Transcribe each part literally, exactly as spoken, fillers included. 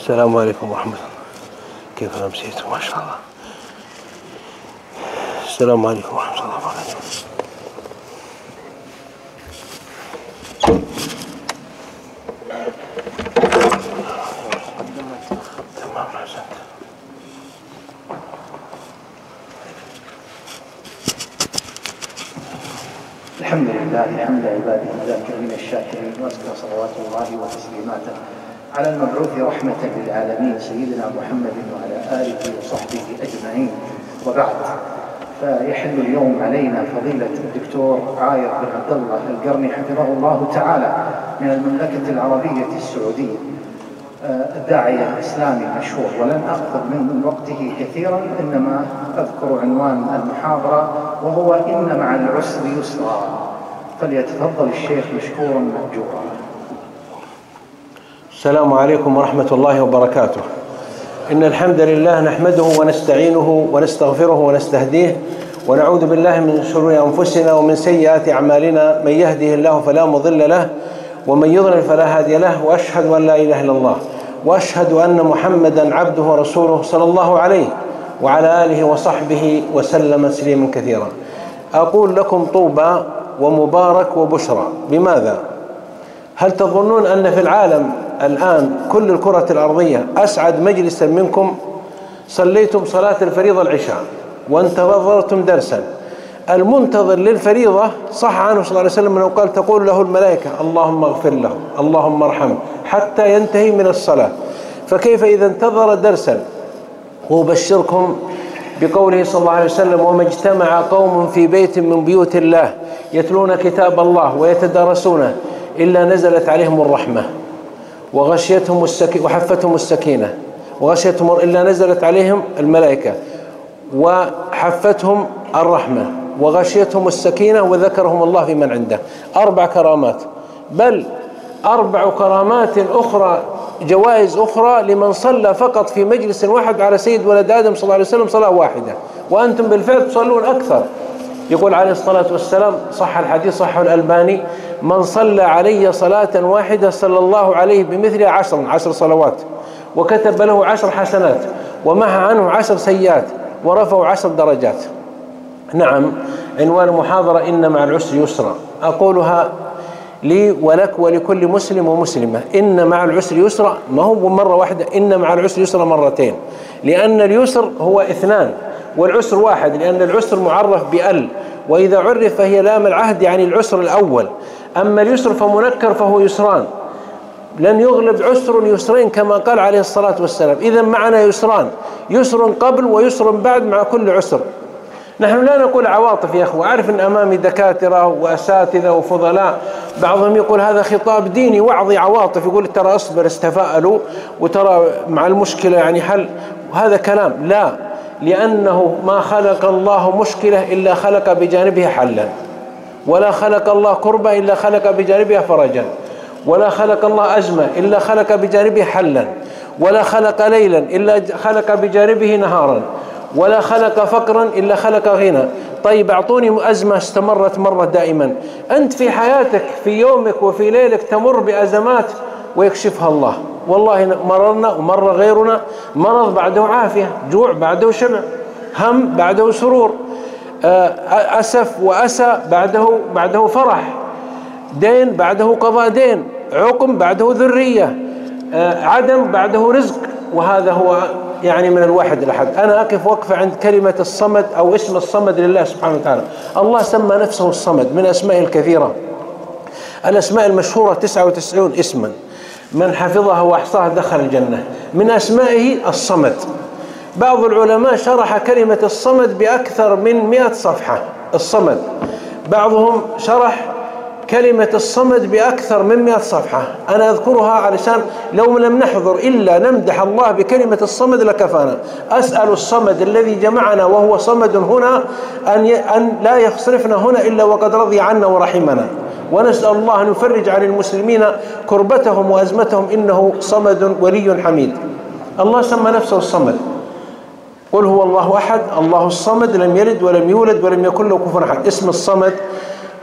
السلام عليكم ورحمة الله. كيف أمسيتم؟ ما شاء الله. السلام عليكم ورحمة الله وبركاته. تمام أحسنت. الحمد لله حمد عباده الذاكرين الشاكرين، وأزكى صلوات الله وتسليماته على المبعوث رحمة للعالمين سيدنا محمد وعلى آله وصحبه أجمعين، وبعد. فيحل اليوم علينا فضيلة الدكتور عايض بن عبد الله القرني حفظه الله تعالى من المملكة العربية السعودية، الداعية الإسلامي المشهور، ولن أخذ من وقته كثيرا، إنما أذكر عنوان المحاضرة وهو إن مع العسر يسرا. فليتفضل الشيخ مشكورا مأجورا. السلام عليكم ورحمة الله وبركاته. إن الحمد لله نحمده ونستعينه ونستغفره ونستهديه، ونعوذ بالله من شرور أنفسنا ومن سيئات أعمالنا. من يهده الله فلا مضل له، ومن يضلل فلا هادي له، وأشهد أن لا إله إلا الله، وأشهد أن محمدا عبده ورسوله صلى الله عليه وعلى آله وصحبه وسلم تسليما كثيرا. أقول لكم طوبى ومبارك وبشرى. بماذا؟ هل تظنون أن في العالم الآن كل الكرة الأرضية أسعد مجلسا منكم صليتم صلاة الفريضة العشاء وانتظرتم درسا؟ المنتظر للفريضة صح عنه صلى الله عليه وسلم أنه قال تقول له الملائكة اللهم اغفر له اللهم ارحمه حتى ينتهي من الصلاة. فكيف إذا انتظر درسا؟ وأبشركم بقوله صلى الله عليه وسلم: وما اجتمع قوم في بيت من بيوت الله يتلون كتاب الله ويتدارسونه إلا نزلت عليهم الرحمة وغشيتهم السكينة وحفتهم السكينة وغشيتهم إلا نزلت عليهم الملائكة وحفتهم الرحمة وغشيتهم السكينة وذكرهم الله في من عنده. أربع كرامات، بل أربع كرامات أخرى، جوائز أخرى لمن صلى فقط في مجلس واحد على سيد ولد آدم صلى الله عليه وسلم صلاة واحدة، وأنتم بالفعل تصلون أكثر. يقول عليه الصلاة والسلام، صح الحديث صحه الألباني: من صلى علي صلاة واحدة صلى الله عليه بمثلها عشر عشر صلوات، وكتب له عشر حسنات، ومحى عنه عشر سيئات، ورفعوا عشر درجات. نعم، عنوان المحاضرة إن مع العسر يسرا. أقولها لي ولك ولكل مسلم ومسلمة: إن مع العسر يسرا، ما هو مرة واحدة، إن مع العسر يسرا مرتين، لأن اليسر هو اثنان والعسر واحد، لأن العسر معرف بأل، وإذا عرف فهي لام العهد يعني العسر الأول. أما اليسر فمنكر فهو يسران، لن يغلب عسر يسرين كما قال عليه الصلاة والسلام. إذا معنا يسران، يسر قبل ويسر بعد مع كل عسر. نحن لا نقول عواطف يا أخوة. أعرف أن أمامي دكاترة وأساتذة وفضلاء، بعضهم يقول هذا خطاب ديني وعظي عواطف، يقول ترى أصبر استفائلوا وترى مع المشكلة يعني حل، وهذا كلام لا، لأنه ما خلق الله مشكلة إلا خلق بجانبها حلا، ولا خلق الله كربة إلا خلق بجانبها فرجا، ولا خلق الله أزمة إلا خلق بجانبه حلا، ولا خلق ليلا إلا خلق بجانبه نهارا، ولا خلق فقرا إلا خلق غنى. طيب أعطوني أزمة استمرت مرة دائما. أنت في حياتك في يومك وفي ليلك تمر بأزمات ويكشفها الله. والله مررنا ومر غيرنا، مرض بعده عافية، جوع بعده شبع، هم بعده سرور، أسف وأسى بعده بعده فرح، دين بعده قضاء دين، عقم بعده ذرية، عدم بعده رزق. وهذا هو يعني من الواحد الأحد. أنا أقف وقفة عند كلمة الصمد أو اسم الصمد لله سبحانه وتعالى. الله سمى نفسه الصمد من أسمائه الكثيرة، الأسماء المشهورة تسعة وتسعون اسما، من حفظها وأحصاها دخل الجنة. من أسمائه الصمد. بعض العلماء شرح كلمة الصمد بأكثر من مئة صفحة. الصمد بعضهم شرح كلمة الصمد بأكثر من مئة صفحة. أنا أذكرها علشان لو لم نحضر إلا نمدح الله بكلمة الصمد لكفانا. أسأل الصمد الذي جمعنا وهو صمد هنا أن أن لا يصرفنا هنا إلا وقد رضي عنا ورحمنا، ونسأل الله أن يفرج عن المسلمين كربتهم وأزمتهم، إنه صمد ولي حميد. الله سمى نفسه الصمد. قل هو الله أحد الله الصمد لم يلد ولم يولد ولم يكن له كفوا أحد. اسم الصمد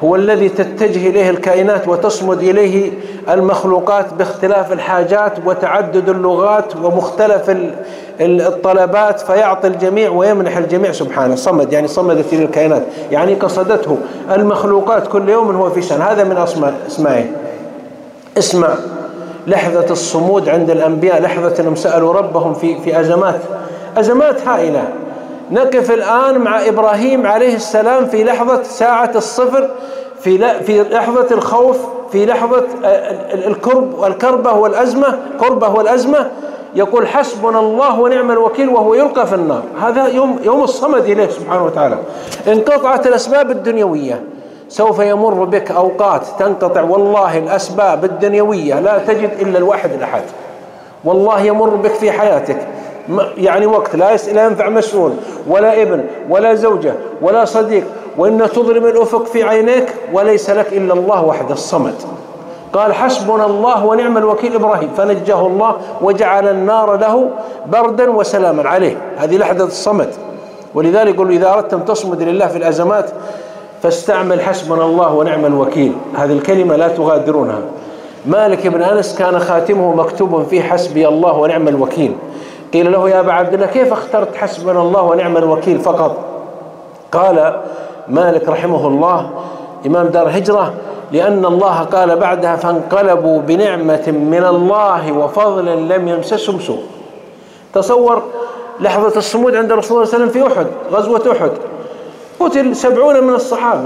هو الذي تتجه إليه الكائنات وتصمد إليه المخلوقات باختلاف الحاجات وتعدد اللغات ومختلف الطلبات، فيعطي الجميع ويمنح الجميع سبحانه. صمد يعني صمدت إلى الكائنات، يعني قصدته المخلوقات كل يوم هو في شأن. هذا من أسماء اسمائه. اسمع لحظة الصمود عند الأنبياء، لحظة أنهم سألوا ربهم في في أزمات أزمات هائلة. نقف الآن مع إبراهيم عليه السلام في لحظة ساعة الصفر، في في لحظة الخوف، في لحظة الكرب والكربة والأزمة، كربة والأزمة، يقول حسبنا الله ونعم الوكيل وهو يلقى في النار. هذا يوم يوم الصمد إليه سبحانه وتعالى. انقطعت الأسباب الدنيوية، سوف يمر بك أوقات تنقطع والله الأسباب الدنيوية، لا تجد إلا الواحد الأحد. والله يمر بك في حياتك يعني وقت لا ينفع مسؤول ولا ابن ولا زوجة ولا صديق، وإن تظلم الأفق في عينيك وليس لك إلا الله وحده الصمد. قال حسبنا الله ونعم الوكيل إبراهيم، فنجاه الله وجعل النار له بردا وسلاما عليه. هذه لحظة الصمد. ولذلك يقول إذا أردتم تصمد لله في الأزمات فاستعمل حسبنا الله ونعم الوكيل. هذه الكلمة لا تغادرونها. مالك بن أنس كان خاتمه مكتوب فيه حسبي الله ونعم الوكيل. قيل له يا أبا عبد الله كيف اخترت حسبنا الله ونعم الوكيل فقط؟ قال مالك رحمه الله إمام دار الهجرة لأن الله قال بعدها فانقلبوا بنعمة من الله وفضل لم يمسسهم سوء. تصور لحظة الصمود عند رسول الله صلى الله عليه وسلم في أحد، غزوة أحد، قتل سبعون من الصحابة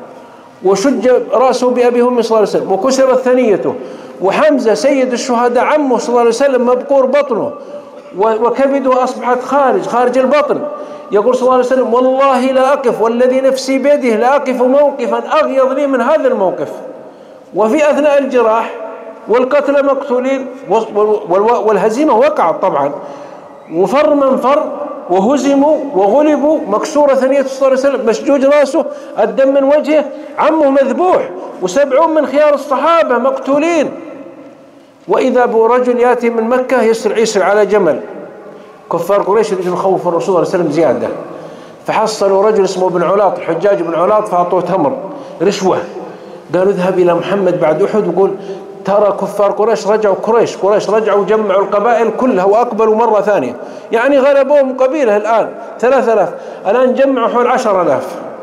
وشج رأسه بأبي هم صلى الله عليه وسلم وكسرت ثنيته، وحمزة سيد الشهداء عمه صلى الله عليه وسلم مبقور بطنه وكبده أصبحت خارج خارج البطن. يقول صلى الله عليه وسلم والله لا أقف والذي نفسي بيده لا أقف موقفا أغيظ لي من هذا الموقف. وفي أثناء الجراح والقتل مقتولين والهزيمة وقعت طبعا، وفر من فر وهزموا وغلبوا، مكسورة ثنية صلى الله عليه وسلم، مشجوج رأسه، الدم من وجهه، عمه مذبوح، وسبعون من خيار الصحابة مقتولين. وإذا برجل يأتي من مكة يسرع يسرع على جمل. كفار قريش يريدون يخوفوا الرسول صلى الله عليه وسلم زيادة، فحصلوا رجل اسمه ابن علاط، الحجاج بن علاط، فأعطوه تمر رشوة. قالوا اذهب إلى محمد بعد أحد وقول ترى كفار قريش رجعوا، قريش قريش رجعوا جمعوا القبائل كلها وأقبلوا مرة ثانية، يعني غلبوهم قبيلة الآن ثلاثة آلاف، الآن جمعوا حول عشر آلاف.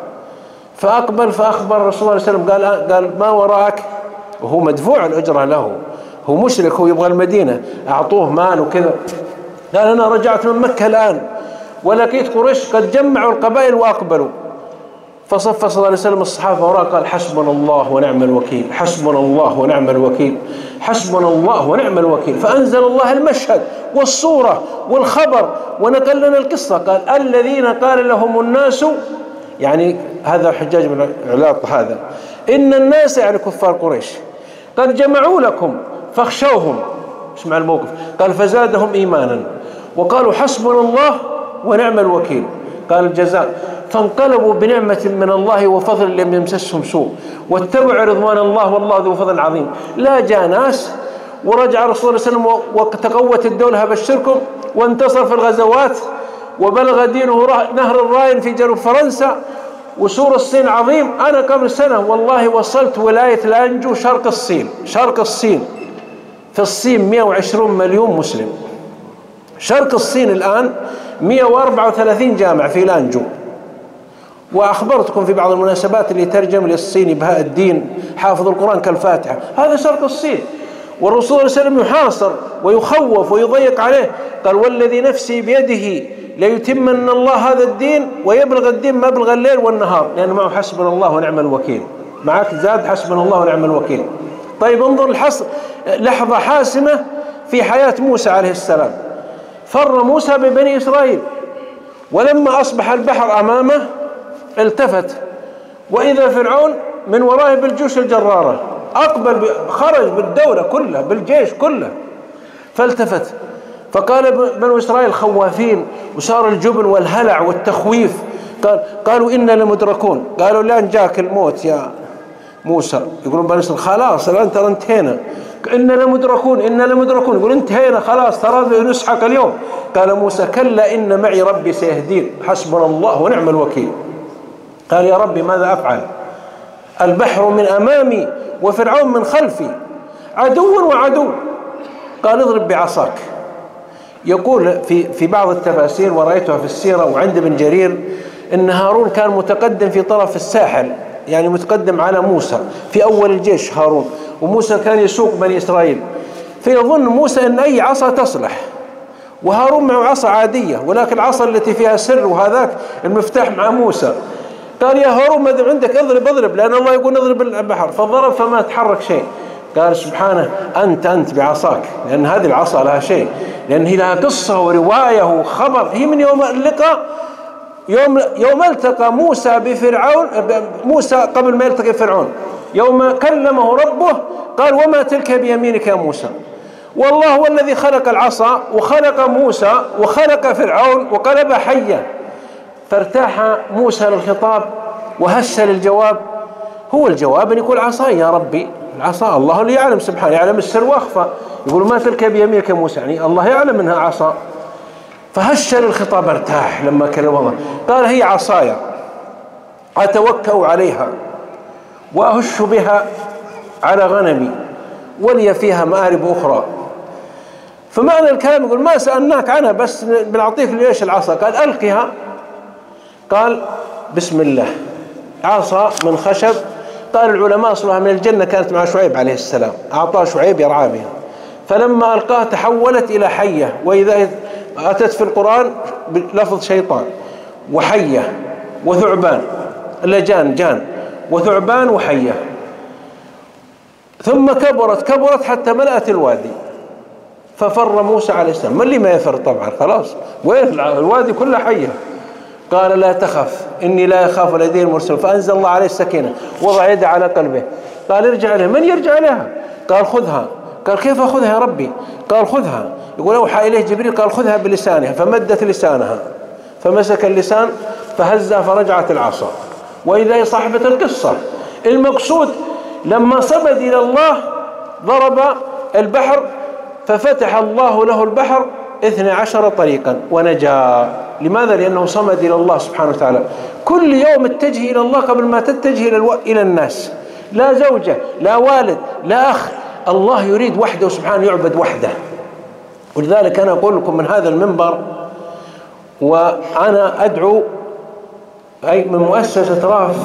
فأقبل فأخبر الرسول صلى الله عليه وسلم قال قال ما وراءك، وهو مدفوع الأجرة له، هو مشرك، هو يبغى المدينة، أعطوه مال وكذا. قال أنا رجعت من مكة الآن ولقيت قريش قد جمعوا القبائل وأقبلوا. فصف صلى الله عليه وسلم الصحابة وراء قال حسبنا الله ونعم الوكيل، حسبنا الله ونعم الوكيل، حسبنا الله ونعم الوكيل. فأنزل الله المشهد والصورة والخبر ونقل لنا القصة. قال الذين قال لهم الناس، يعني هذا الحجاج بن علاط هذا، إن الناس يعني كفار قريش قد جمعوا لكم فاخشوهم. اسمع الموقف، قال فزادهم إيمانا وقالوا حسبنا الله ونعم الوكيل. قال الجزاء فانقلبوا بنعمة من الله وفضل لم يمسسهم سوء واتبعوا رضوان الله والله ذو فضل عظيم. لا جاء ناس ورجع الرسول صلى الله عليه وسلم وتقوت الدولة بشركم وانتصر في الغزوات وبلغ دينه نهر الراين في جنوب فرنسا وسور الصين عظيم. أنا قبل سنة والله وصلت ولاية لانجو شرق الصين، شرق الصين، في الصين مئة وعشرين مليون مسلم. شرق الصين الآن مئة وأربعة وثلاثين جامع في لانجو. وأخبرتكم في بعض المناسبات اللي ترجم للصيني بهاء الدين حافظ القرآن كالفاتحة، هذا شرق الصين. والرسول صلى الله عليه وسلم يحاصر ويخوف ويضيق عليه، قال والذي نفسي بيده ليتمن الله هذا الدين ويبلغ الدين مبلغ الليل والنهار، لأن معه حسبنا الله ونعم الوكيل. معك زاد حسبنا الله ونعم الوكيل. طيب انظر الحصر، لحظة حاسمة في حياة موسى عليه السلام. فر موسى ببني إسرائيل، ولما أصبح البحر أمامه التفت وإذا فرعون من ورائه بالجيوش الجرارة، أقبل خرج بالدولة كلها بالجيش كله. فالتفت فقال بنو إسرائيل خوافين، وصار الجبن والهلع والتخويف. قال قالوا إنا لمدركون، قالوا لان جاك الموت يا موسى. يقولون بنو إسرائيل خلاص الآن ترى انتهينا، إنا لمدركون إنا لمدركون، يقول انتهينا خلاص ترى نسحق اليوم. قال موسى كلا إن معي ربي سيهدين، حسبنا الله ونعم الوكيل. قال يا ربي ماذا أفعل؟ البحر من أمامي وفرعون من خلفي عدو وعدو. قال اضرب بعصاك. يقول في في بعض التفاسير ورأيتها في السيرة وعند ابن جرير إن هارون كان متقدم في طرف الساحل، يعني متقدم على موسى في أول الجيش هارون، وموسى كان يسوق بني إسرائيل، فيظن موسى أن أي عصا تصلح، وهارون معه عصا عادية ولكن العصا التي فيها سر وهذاك المفتاح مع موسى. قال يا هارون ماذا عندك؟ اضرب اضرب، لأن الله يقول اضرب البحر، فضرب فما تحرك شيء. قال سبحانه أنت أنت بعصاك، لأن هذه العصا لها شيء، لأن هي لها قصة ورواية وخبر. هي من يوم اللقاء، يوم يوم التقى موسى بفرعون، موسى قبل ما يلتقي فرعون، يوم كلمه ربه قال وما تلك بيمينك يا موسى. والله هو الذي خلق العصا وخلق موسى وخلق فرعون وقلب حية. فارتاح موسى للخطاب وهش للجواب. هو الجواب أن يقول عصاي يا ربي، العصا الله اللي يعلم سبحانه، يعلم السر وأخفى. يقول ما تلك بيمينك يا موسى، يعني الله يعلم أنها عصا. فهش للخطاب، ارتاح لما كلم الله. قال هي عصايا أتوكأ عليها وأهش بها على غنمي ولي فيها مآرب أخرى. فمعنى الكلام يقول ما سألناك عنها بس بنعطيك ليش العصا. قال ألقها. قال بسم الله. عصا من خشب. قال العلماء أصلها من الجنة، كانت مع شعيب عليه السلام، أعطاه شعيب يرعى بها، فلما ألقاها تحولت إلى حية. وإذا أتت في القرآن بلفظ شيطان وحية وثعبان، إلا جان جان وثعبان وحية. ثم كبرت كبرت حتى ملأت الوادي، ففر موسى عليه السلام. من اللي ما يفر طبعا، خلاص وين الوادي كله حية. قال لا تخف إني لا يخاف لدي المرسل. فأنزل الله عليه السكينة، وضع يده على قلبه. قال ارجع إليها. من يرجع إليها؟ قال خذها. قال كيف أخذها يا ربي؟ قال خذها. يقول أوحى إليه جبريل قال خذها بلسانها، فمدت لسانها فمسك اللسان فهزها فرجعت العصا. وإذا هي صاحبة القصة. المقصود لما صمد إلى الله ضرب البحر ففتح الله له البحر اثني عشر طريقا ونجا. لماذا؟ لأنه صمد إلى الله سبحانه وتعالى. كل يوم اتجه إلى الله قبل ما تتجه إلى, الو... إلى الناس. لا زوجة لا والد لا أخ، الله يريد وحده سبحانه، يعبد وحده. ولذلك أنا أقول لكم من هذا المنبر، وأنا أدعو أي من مؤسسة راف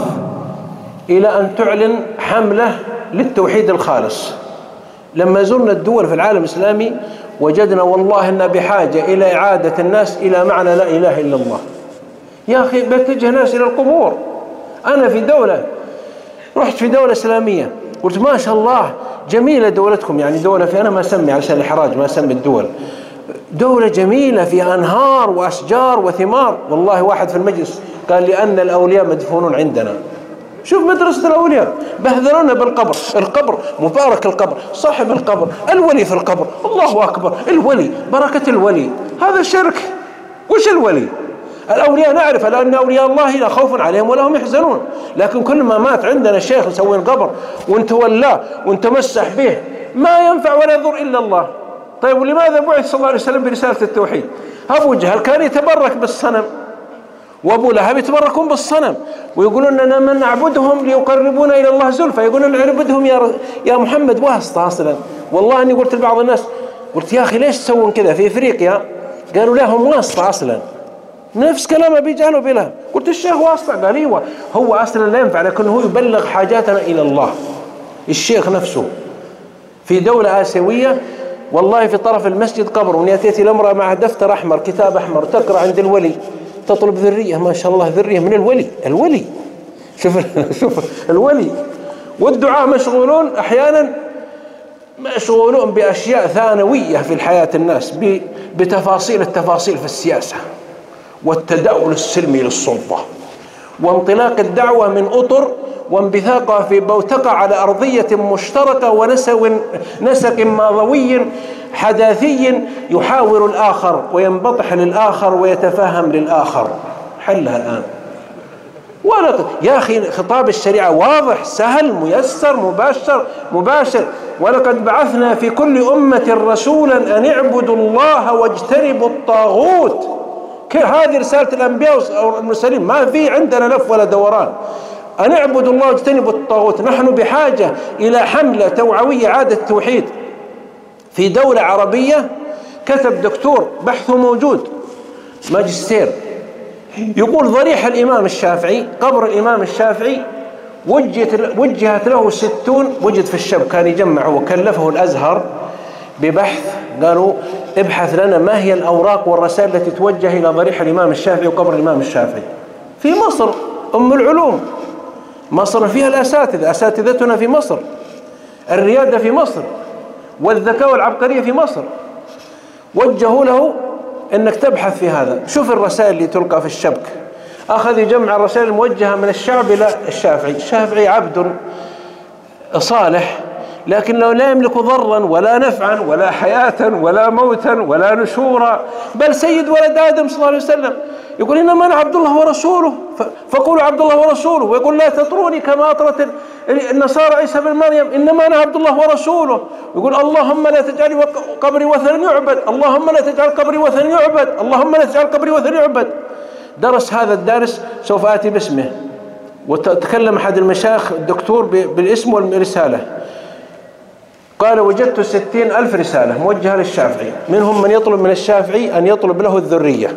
إلى أن تعلن حملة للتوحيد الخالص. لما زرنا الدول في العالم الإسلامي وجدنا والله أننا بحاجة إلى إعادة الناس إلى معنى لا إله إلا الله. يا أخي بتجه ناس إلى القبور. أنا في دولة رحت في دولة إسلامية قلت ما شاء الله جميلة دولتكم، يعني دولة في أنا ما أسمي علشان الإحراج ما أسمي الدول، دولة جميلة فيها أنهار وأشجار وثمار. والله واحد في المجلس قال لأن الأولياء مدفونون عندنا. شوف مدرسة الأولياء، بهذلونا بالقبر. القبر مبارك، القبر صاحب القبر، الولي في القبر، الله أكبر، الولي بركة الولي. هذا شرك. وش الولي؟ الأولياء نعرف لأن أولياء الله لا خوف عليهم ولا هم يحزنون، لكن كل ما مات عندنا شيخ يسوي القبر ونتولاه ونتمسح به ما ينفع ولا يضر إلا الله. طيب ولماذا بعث صلى الله عليه وسلم برسالة التوحيد؟ أبو جهل كان يتبرك بالصنم، وأبو لهب يتبركون بالصنم، ويقولون أننا من نعبدهم ليقربونا إلى الله زلفى، يقولون نعبدهم يا يا محمد واسطة أصلا. والله أني قلت لبعض الناس، قلت يا أخي ليش تسوون كذا في إفريقيا؟ قالوا لهم واسطة أصلا، نفس كلام أبي جهل وبلهب. قلت الشيخ واسطة؟ قال ايوه هو أصلا لا ينفع، لكن هو يبلغ حاجاتنا إلى الله. الشيخ نفسه في دولة آسيوية والله في طرف المسجد قبر، ومن يأتي الأمرأة مع دفتر أحمر كتاب أحمر تقرأ عند الولي تطلب ذرية، ما شاء الله ذرية من الولي. الولي شوف شوف الولي. والدعاء مشغولون أحيانا مشغولون بأشياء ثانوية في الحياة الناس، بتفاصيل التفاصيل في السياسة والتداول السلمي للسلطة وانطلاق الدعوة من أطر وانبثاقها في بوتقة على أرضية مشتركة ونسو نسق ماضوي حداثي يحاور الآخر وينبطح للآخر ويتفهم للآخر. حلها الآن. ولا يا أخي خطاب الشريعة واضح سهل ميسر مباشر مباشر. ولقد بعثنا في كل أمة رسولا أن اعبدوا الله واجتنبوا الطاغوت. هذه رسالة الأنبياء والمرسلين، ما في عندنا لف ولا دوران. أن اعبدوا الله واجتنبوا الطاغوت. نحن بحاجة إلى حملة توعوية إعادة التوحيد في دولة عربية. كتب دكتور بحثه موجود ماجستير، يقول ضريح الإمام الشافعي، قبر الإمام الشافعي وجهت, وجهت له ستون، وجد في الشام، كان يجمعه وكلفه الأزهر ببحث، قالوا ابحث لنا ما هي الأوراق والرسائل التي توجه إلى ضريح الإمام الشافعي وقبر الإمام الشافعي في مصر أم العلوم. مصر فيها الأساتذة، أساتذتنا في مصر، الريادة في مصر، والذكاء والعبقرية في مصر. وجهوا له أنك تبحث في هذا. شوف الرسائل اللي تلقى في الشبك. أخذ يجمع الرسائل الموجهة من الشعب إلى الشافعي. الشافعي عبد صالح، لكن لو لا يملك ضرا ولا نفعا ولا حياة ولا موتا ولا نشورا، بل سيد ولد آدم صلى الله عليه وسلم يقول إنما أنا عبد الله ورسوله فقولوا عبد الله ورسوله، ويقول لا تطروني كما أطرت النصارى عيسى بن مريم، إنما أنا عبد الله ورسوله. يقول اللهم لا تجعل قبري وثنا يعبد، اللهم لا تجعل قبري وثنا يعبد، اللهم لا تجعل قبري وثنا يعبد. درس هذا الدارس، سوف آتي باسمه، وتكلم أحد المشايخ الدكتور بالاسم والرسالة، قال وجدت ستين ألف رسالة موجهة للشافعي، منهم من يطلب من الشافعي أن يطلب له الذرية،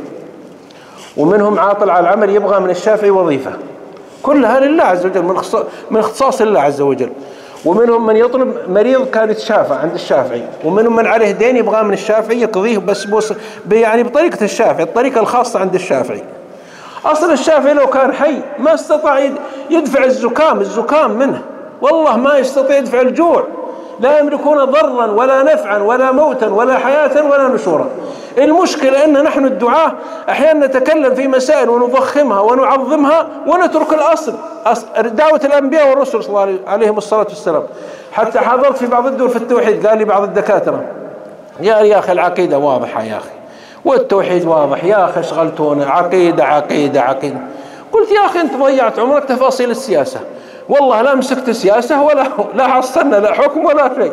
ومنهم عاطل على العمل يبغى من الشافعي وظيفة، كلها لله عز وجل، من اختصاص الله عز وجل. ومنهم من يطلب مريض كان يتشافى عند الشافعي، ومنهم من عليه دين يبغى من الشافعي يقضيه بس بوص يعني بطريقة الشافعي، الطريقة الخاصة عند الشافعي. أصل الشافعي لو كان حي ما استطاع يدفع الزكام الزكام منه، والله ما يستطيع يدفع الجوع. لا يملكون ضرا ولا نفعا ولا موتا ولا حياة ولا نشورا. المشكلة أن نحن الدعاة أحيانا نتكلم في مسائل ونضخمها ونعظمها ونترك الأصل، دعوة الأنبياء والرسل صلى الله عليهم الصلاة والسلام. حتى حضرت في بعض الدول في التوحيد، قال لي بعض الدكاترة يا يا أخي العقيدة واضحة يا أخي، والتوحيد واضح يا أخي، شغلتونا عقيدة عقيدة عقيدة. قلت يا أخي أنت ضيعت عمرك تفاصيل السياسة، والله لا مسكت سياسة ولا لا حصلنا لا حكم ولا شيء،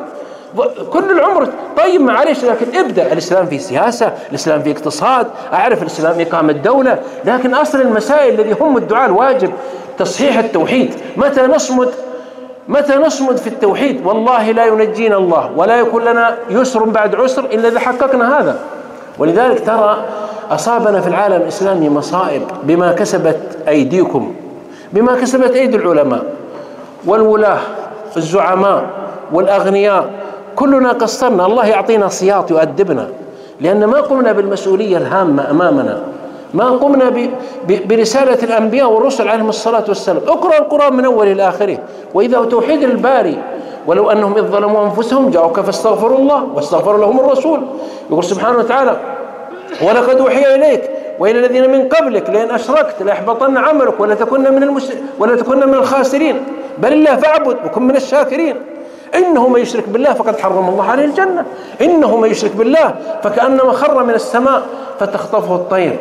كل العمر. طيب معليش، لكن ابدأ. الإسلام في سياسة، الإسلام في اقتصاد، أعرف الإسلام إقامة دولة، لكن أصل المسائل الذي هم الدعاء الواجب تصحيح التوحيد. متى نصمد متى نصمد في التوحيد والله لا ينجينا الله ولا يكون لنا يسر بعد عسر إلا إذا حققنا هذا. ولذلك ترى أصابنا في العالم الإسلامي مصائب بما كسبت أيديكم، بما كسبت أيدي العلماء والولاة الزعماء والأغنياء. كلنا قصرنا، الله يعطينا سياط يؤدبنا، لأن ما قمنا بالمسؤولية الهامة أمامنا، ما قمنا ب... ب... برسالة الأنبياء والرسل عليهم الصلاة والسلام. اقرأ القرآن من أول إلى آخره، وإذا توحيد الباري ولو أنهم إذ ظلموا أنفسهم جاءوك فاستغفروا الله واستغفر لهم الرسول. يقول سبحانه وتعالى ولقد أوحي إليك وإلى الذين من قبلك لئن أشركت ليحبطن عملك ولا تكن من المس... ولا تكن من الخاسرين بل الله فاعبد وكن من الشاكرين. إنه من يشرك بالله فقد حرم الله عليه الجنة، إنه من يشرك بالله فكأنما خر من السماء فتخطفه الطير.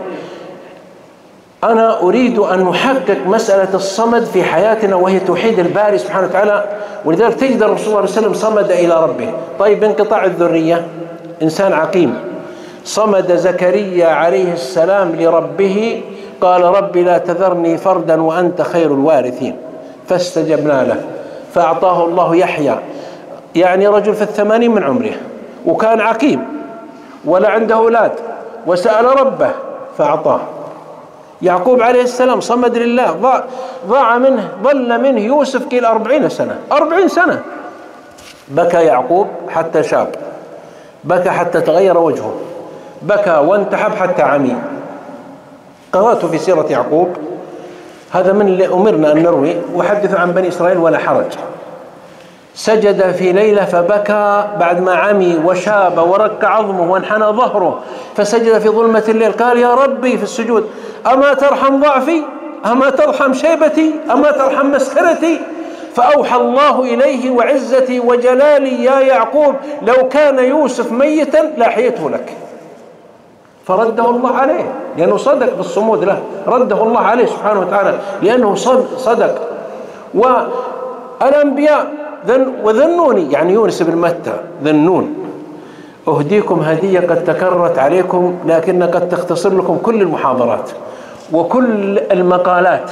أنا أريد أن نحقق مسألة الصمد في حياتنا وهي توحيد الباري سبحانه وتعالى. ولذلك تجد الرسول صلى الله عليه وسلم صمد إلى ربه. طيب انقطاع الذرية، إنسان عقيم، صمد زكريا عليه السلام لربه، قال رب لا تذرني فردا وأنت خير الوارثين، فاستجبنا له فأعطاه الله يحيى، يعني رجل في الثمانين من عمره وكان عقيم ولا عنده أولاد، وسأل ربه فأعطاه. يعقوب عليه السلام صمد لله، ضاع, ضاع منه ظل منه يوسف قيل أربعين سنة أربعين سنة. بكى يعقوب حتى شاب، بكى حتى تغير وجهه، بكى وانتحب حتى عمي. قرأت في سيرة يعقوب، هذا من اللي أمرنا أن نروي وحدث عن بني إسرائيل ولا حرج. سجد في ليلة فبكى بعد ما عمي وشاب ورك عظمه وانحنى ظهره، فسجد في ظلمة الليل قال يا ربي في السجود أما ترحم ضعفي، أما ترحم شيبتي، أما ترحم مسكرتي. فأوحى الله إليه وعزتي وجلالي يا يعقوب لو كان يوسف ميتا لأحييته لك. فرده الله عليه لأنه صدق بالصمود له، رده الله عليه سبحانه وتعالى لأنه صدق. والأنبياء وذنوني، يعني يونس بن متى ذنون، أهديكم هدية قد تكررت عليكم لكن قد تختصر لكم كل المحاضرات وكل المقالات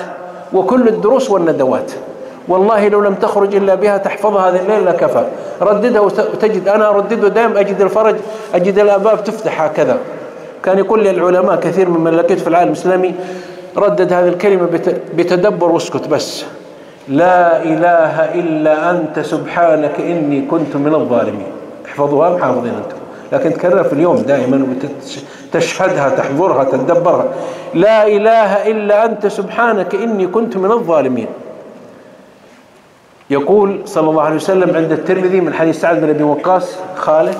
وكل الدروس والندوات. والله لو لم تخرج إلا بها تحفظها هذه الليلة لكفى. رددها وتجد، أنا أردده دائما أجد الفرج، أجد الأبواب تفتح هكذا. كان يقول لي العلماء كثير ممن لقيت في العالم الإسلامي ردد هذه الكلمة بتدبر واسكت بس: لا إله إلا أنت سبحانك إني كنت من الظالمين. احفظوها، محافظين أنتم، لكن تكرر في اليوم دائما وتشهدها، تحضرها، تدبرها. لا إله إلا أنت سبحانك إني كنت من الظالمين. يقول صلى الله عليه وسلم عند الترمذي من حديث سعد بن أبي وقاص خاله: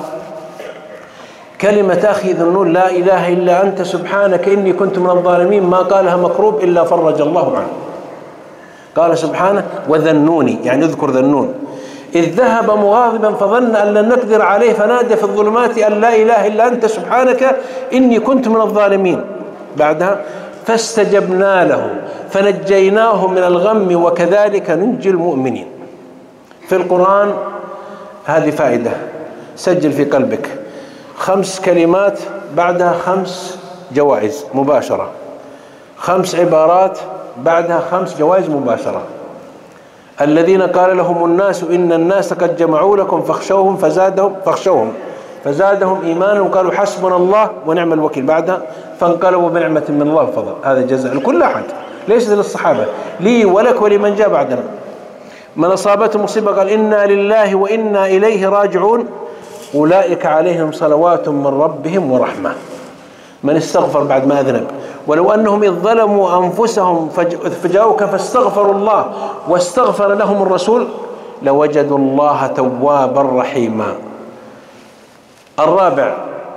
كلمة أخي ذو النون لا إله إلا أنت سبحانك إني كنت من الظالمين ما قالها مكروب إلا فرج الله عنه. قال سبحانه: وذنوني، يعني اذكر ذنون، إذ ذهب مغاضبا فظن أن لن نقدر عليه فنادى في الظلمات أن لا إله إلا أنت سبحانك إني كنت من الظالمين. بعدها: فاستجبنا له فنجيناه من الغم وكذلك ننجي المؤمنين. في القرآن هذه فائدة، سجل في قلبك: خمس كلمات بعدها خمس جوائز مباشرة، خمس عبارات بعدها خمس جوائز مباشرة. الذين قال لهم الناس إن الناس قد جمعوا لكم فاخشوهم فزادهم فاخشوهم فزادهم إيمانا وقالوا حسبنا الله ونعم الوكيل. بعدها: فانقلبوا بنعمة من الله وفضل. هذا جزاء لكل أحد، ليس للصحابة، لي ولك ولمن جاء بعدنا. من أصابته مصيبة قال إنا لله وإنا إليه راجعون أولئك عليهم صلوات من ربهم ورحمة. من استغفر بعد ما أذنب ولو أنهم إذ ظلموا أنفسهم فجاءوك فاستغفروا الله واستغفر لهم الرسول لوجدوا الله توابا رحيما. الرابع: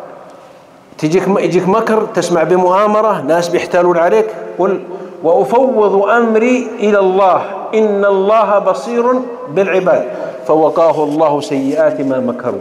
تجيك يجيك مكر، تسمع بمؤامرة، ناس بيحتالون عليك، قل وأفوض أمري إلى الله إن الله بصير بالعباد فوقاه الله سيئات ما مكروا.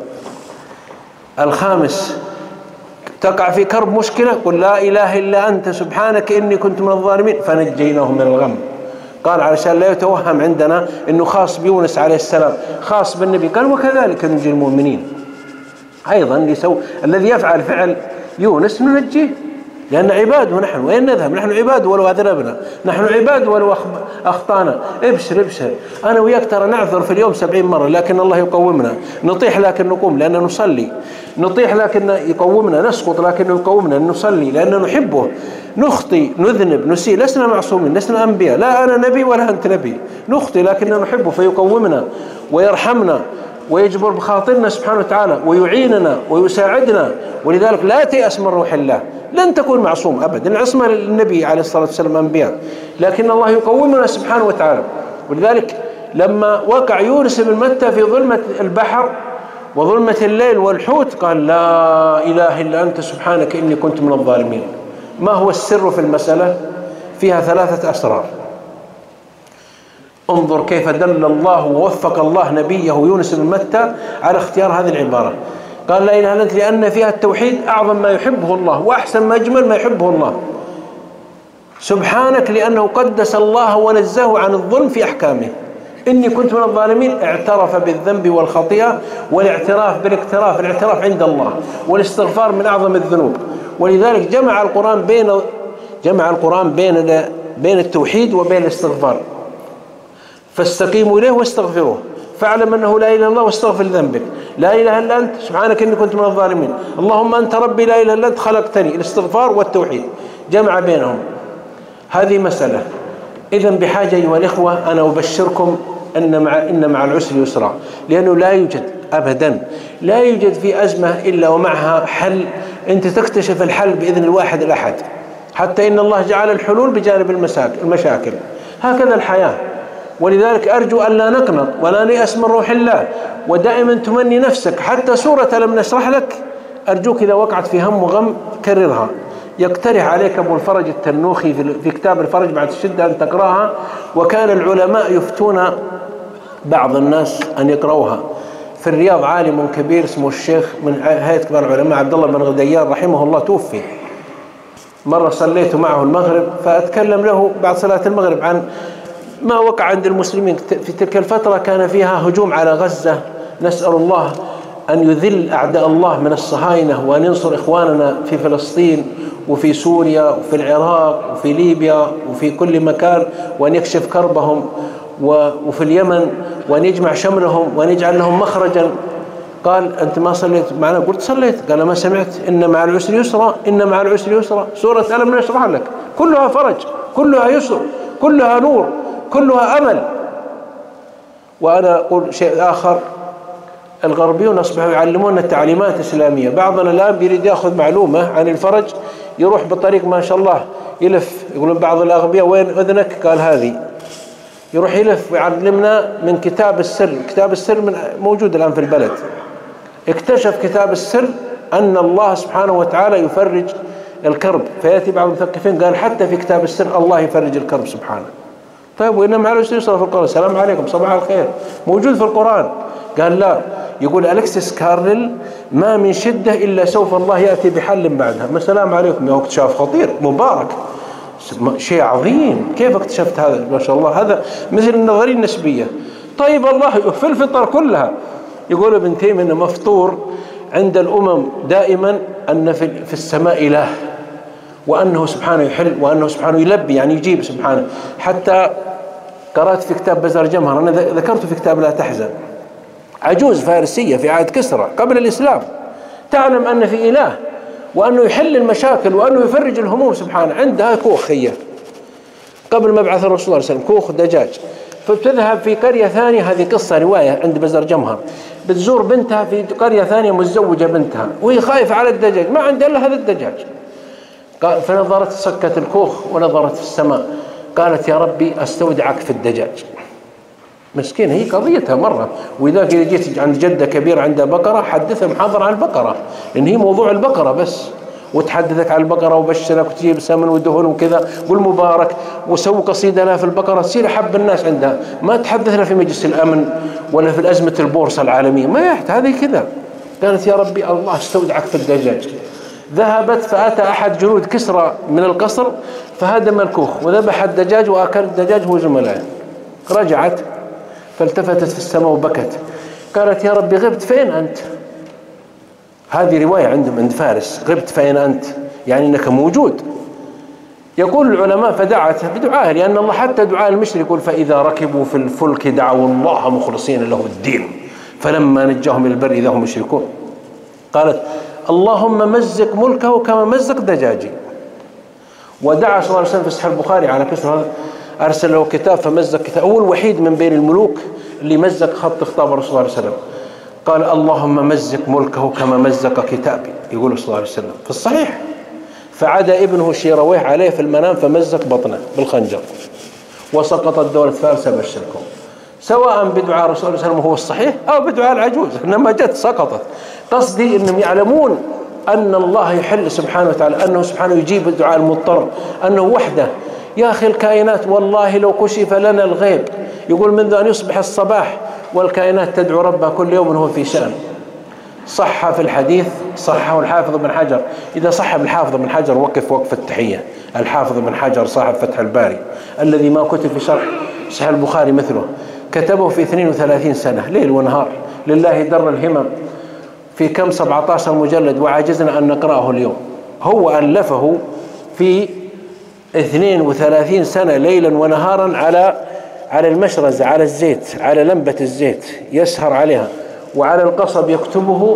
الخامس: تقع في كرب مشكلة، قل لا إله إلا أنت سبحانك إني كنت من الظالمين فنجيناه من الغم. قال علشان لا يتوهم عندنا أنه خاص بيونس عليه السلام، خاص بالنبي، قال وكذلك ننجي المؤمنين. أيضا يسو الذي يفعل فعل يونس ننجيه، لأن عباده نحن، وين نذهب؟ نحن عباد ولو أذنبنا، نحن عباد ولو أخطأنا. ابشر ابشر، أنا وياك ترى نعذر في اليوم سبعين مرة لكن الله يقومنا، نطيح لكن نقوم لأننا نصلي، نطيح لكن يقومنا، نسقط لكن يقومنا، نصلي لأننا نحبه، نخطي نذنب نسيء، لسنا معصومين، لسنا أنبياء، لا أنا نبي ولا أنت نبي، نخطي لكننا نحبه فيقومنا ويرحمنا ويجبر بخاطرنا سبحانه وتعالى ويعيننا ويساعدنا. ولذلك لا تيأس من روح الله، لن تكون معصوم أبدا، العصمة للنبي عليه الصلاة والسلام أنبياء، لكن الله يقومنا سبحانه وتعالى. ولذلك لما وقع يونس بن متى في ظلمة البحر وظلمة الليل والحوت قال لا إله إلا أنت سبحانك إني كنت من الظالمين. ما هو السر في المسألة؟ فيها ثلاثة أسرار. انظر كيف دل الله ووفق الله نبيه يونس بن متى على اختيار هذه العبارة. قال لا إله إلا أنت لأن فيها التوحيد أعظم ما يحبه الله وأحسن ما أجمل ما يحبه الله. سبحانك لأنه قدس الله ونزه عن الظلم في أحكامه. إني كنت من الظالمين، اعترف بالذنب والخطيئة، والاعتراف بالاقتراف، الاعتراف عند الله، والاستغفار من أعظم الذنوب. ولذلك جمع القرآن بين جمع القرآن بين بين التوحيد وبين الاستغفار. فاستقيموا إليه واستغفروه، فاعلم أنه لا إله إلا الله واستغفر ذنبك. لا إله إلا أنت سبحانك إني كنت من الظالمين، اللهم أنت ربي لا إله إلا أنت خلقتني، الاستغفار والتوحيد جمع بينهم. هذه مسألة. إذن بحاجة أيها الإخوة، أنا أبشركم أن مع إن مع العسر يسرا، لأنه لا يوجد أبدا لا يوجد في أزمة إلا ومعها حل. أنت تكتشف الحل بإذن الواحد الأحد، حتى إن الله جعل الحلول بجانب المشاكل. هكذا الحياة. ولذلك أرجو أن لا نقنط ولا نيأس من روح الله، ودائما تمني نفسك. حتى سورة لم نشرح لك أرجوك إذا وقعت في هم وغم كررها. يقترح عليك أبو الفرج التنوخي في كتاب الفرج بعد الشدة أن تقرأها، وكان العلماء يفتون بعض الناس أن يقرأوها. في الرياض عالم كبير اسمه الشيخ من هيئة كبار العلماء عبد الله بن غديان رحمه الله توفي. مرة صليت معه المغرب فأتكلم له بعد صلاة المغرب عن ما وقع عند المسلمين في تلك الفترة. كان فيها هجوم على غزة، نسأل الله أن يذل أعداء الله من الصهاينة، وأن ينصر إخواننا في فلسطين وفي سوريا وفي العراق وفي ليبيا وفي كل مكان، وأن يكشف كربهم، وفي اليمن، وأن يجمع شملهم، وأن يجعل لهم مخرجا. قال أنت ما صليت معنا؟ قلت صليت. قال ما سمعت إن مع العسر يسرا، إن مع العسر يسرا. سورة ألم نشرح لك كلها فرج، كلها يسر، كلها نور، كلها أمل. وأنا أقول شيء آخر، الغربيون أصبحوا يعلمون تعليمات إسلامية. بعضنا الآن بيريد يأخذ معلومة عن الفرج، يروح بطريق ما شاء الله يلف. يقولون بعض الأغبياء وين أذنك؟ قال هذه. يروح يلف ويعلمنا من كتاب السر. كتاب السر من موجود الآن في البلد. اكتشف كتاب السر أن الله سبحانه وتعالى يفرج الكرب، فيأتي بعض المثقفين قال حتى في كتاب السر الله يفرج الكرب سبحانه. طيب وإن مع العسر يسرا في القرآن، السلام عليكم صباح الخير، موجود في القرآن. قال لا، يقول أليكسيس كارنيل ما من شدة إلا سوف الله يأتي بحل بعدها. السلام عليكم، يا اكتشاف خطير مبارك، شيء عظيم. كيف اكتشفت هذا؟ ما شاء الله، هذا مثل النظرية النسبية. طيب الله في الفطر كلها. يقول ابن تيمية أنه مفطور عند الأمم دائما أن في السماء إله، وأنه سبحانه يحل، وأنه سبحانه يلبي، يعني يجيب سبحانه. حتى قرأت في كتاب بزار جمهر، أنا ذكرته في كتاب لا تحزن، عجوز فارسية في عهد كسرى قبل الإسلام تعلم أن في إله، وأنه يحل المشاكل، وأنه يفرج الهموم سبحانه. عندها كوخ هي قبل مبعث الرسول صلى الله عليه وسلم، كوخ دجاج. فبتذهب في قرية ثانية، هذه قصة رواية عند بزار جمهر، بتزور بنتها في قرية ثانية متزوجة بنتها، وهي خايفة على الدجاج، ما عندها إلا هذا الدجاج. فنظرت سكت الكوخ ونظرت في السماء، قالت يا ربي أستودعك في الدجاج. مسكين، هي قضيتها مرة. وإذا جيت عند جدة كبيرة عندها بقرة، حدثها محاضرة عن البقرة، لأن هي موضوع البقرة بس، وتحدثك عن البقرة وبشرك وتجيب سمن ودهن وكذا، قول مبارك وسوي قصيدة لها في البقرة، تصير أحب الناس عندها. ما تحدثنا في مجلس الأمن ولا في الأزمة البورصة العالمية، ما يحت هذه كذا. قالت يا ربي الله استودعك في الدجاج. ذهبت فأتى أحد جنود كسرى من القصر فهدم الكوخ وذبح الدجاج وأكل الدجاج هو زملائه. رجعت فالتفتت في السماء وبكت، قالت يا ربي غبت فين أنت؟ هذه رواية عندهم عند فارس، غبت فين أنت؟ يعني أنك موجود. يقول العلماء فدعت بدعائه، لأن الله حتى دعاء المشرك يقول فإذا ركبوا في الفلك دعوا الله مخلصين له الدين فلما نجاهم إلى البر إذا هم يشركون. قالت اللهم مزق ملكه كما مزق دجاجي. ودعا صلى الله عليه وسلم في صحيح البخاري على كسر، أرسل له كتاب فمزق كتاب، هو الوحيد من بين الملوك اللي مزق خط خطاب الرسول صلى الله عليه وسلم. قال اللهم مزق ملكه كما مزق كتابي، يقول صلى الله عليه وسلم في الصحيح. فعدا ابنه شيرويه عليه في المنام فمزق بطنه بالخنجر وسقطت دولة فارس بالشركم، سواء بدعاء الرسول صلى الله عليه وسلم هو الصحيح أو بدعاء العجوز، إنما جت سقطت. قصدي إنهم يعلمون أن الله يحل سبحانه وتعالى، أنه سبحانه يجيب دعاء المضطر، أنه وحده. يا أخي الكائنات والله لو كشف لنا الغيب، يقول منذ أن يصبح الصباح والكائنات تدعو ربها كل يوم هو في شأن. صح في الحديث، صحه الحافظ بن حجر، إذا صح بالحافظ بن حجر وقف وقف التحية. الحافظ بن حجر صاحب فتح الباري الذي ما كتب في شرح صحيح البخاري مثله، كتبه في اثنين وثلاثين سنة ليل ونهار، لله در الهمم، في كم سبعة عشر مجلد وعجزنا أن نقرأه اليوم. هو ألفه في اثنين وثلاثين سنة ليلا ونهارا على على المشرزة، على الزيت، على لمبة الزيت يسهر عليها، وعلى القصب يكتبه.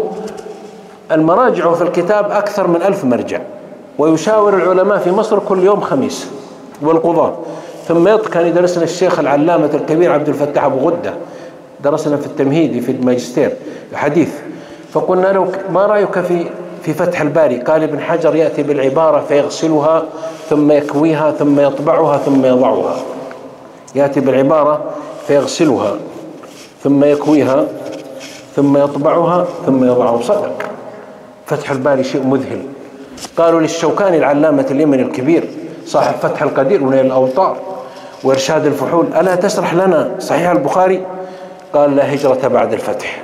المراجع في الكتاب أكثر من ألف مرجع، ويشاور العلماء في مصر كل يوم خميس والقضاة. ثم كان يدرسنا الشيخ العلامة الكبير عبد الفتاح أبو غدة، درسنا في التمهيدي في الماجستير حديث. فقلنا له ما رأيك في في فتح الباري؟ قال ابن حجر يأتي بالعبارة فيغسلها ثم يكويها ثم يطبعها ثم يضعها. يأتي بالعبارة فيغسلها ثم يكويها ثم يطبعها ثم يضعها. صدق، فتح الباري شيء مذهل. قالوا للشوكاني العلامة اليمني الكبير صاحب فتح القدير ونيل الأوطار وإرشاد الفحول ألا تشرح لنا صحيح البخاري؟ قال لا هجرة بعد الفتح.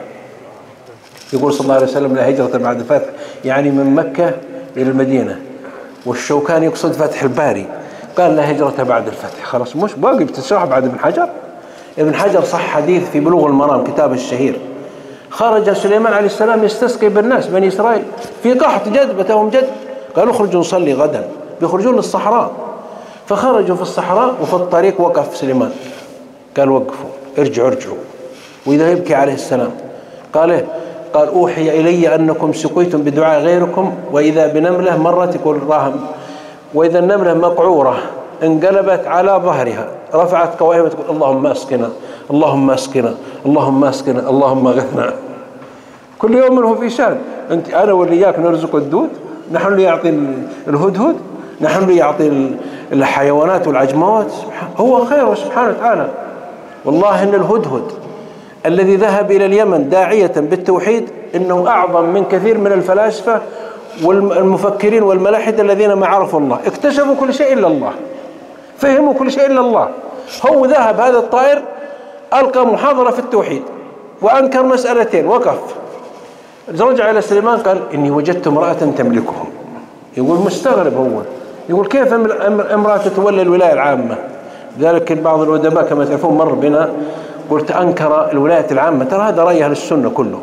يقول صلى الله عليه وسلم لا هجرة بعد الفتح، يعني من مكة إلى المدينة، والشوكاني يقصد فتح الباري. قال لا هجرة بعد الفتح. خلاص مش باقي بتشرح بعد ابن حجر. ابن حجر صح حديث في بلوغ المرام كتاب الشهير، خرج سليمان عليه السلام يستسقي بالناس بني إسرائيل في قحط جدبتهم جد، قالوا اخرجوا نصلي غدا، بيخرجون للصحراء. فخرجوا في الصحراء وفي الطريق وقف سليمان قال وقفوا ارجعوا ارجعوا، وإذا يبكي عليه السلام قال إيه؟ قال أوحي إلي أنكم سقيتم بدعاء غيركم، وإذا بنملة مرت يقول راهم، وإذا النملة مقعورة انقلبت على ظهرها رفعت قوائم تقول اللهم اسقنا اللهم اسقنا اللهم اسقنا اللهم اغثنا. كل يوم منه في شان. انت انا واياك نرزق الدود، نحن اللي يعطي الهدهد، نحن اللي يعطي الحيوانات والعجموات، هو خير سبحانه وتعالى. والله ان الهدهد الذي ذهب الى اليمن داعية بالتوحيد انه اعظم من كثير من الفلاسفة والمفكرين والملاحدة الذين ما عرفوا الله، اكتشفوا كل شيء الا الله، فهموا كل شيء الا الله. هو ذهب هذا الطائر ألقى محاضرة في التوحيد وأنكر مسألتين، وقف رجع إلى سليمان قال إني وجدت امرأة تملكهم. يقول مستغرب هو، يقول كيف امرأة تتولى الولاية العامة؟ ذلك بعض الأدباء كما تعرفون مر بنا قلت أنكر الولاية العامة، ترى هذا رأي أهل السنة كله.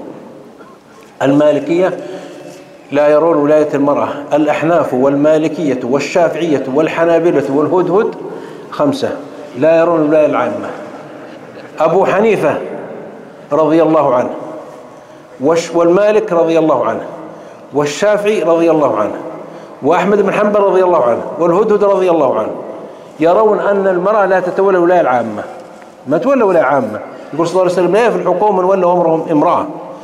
المالكية لا يرون ولاية المرأة، الأحناف والمالكية والشافعية والحنابلة والهدهد خمسة لا يرون الولاية العامة. أبو حنيفة رضي الله عنه والمالك رضي الله عنه والشافعي رضي الله عنه وأحمد بن حنبل رضي الله عنه والهدهد رضي الله عنه يرون أن المرأة لا تتولى الولاية العامة، ما تولى ولاية عامة. يقول صلى الله عليه وسلم لا يفلح الحكومة ولوا أمرهم امرأة.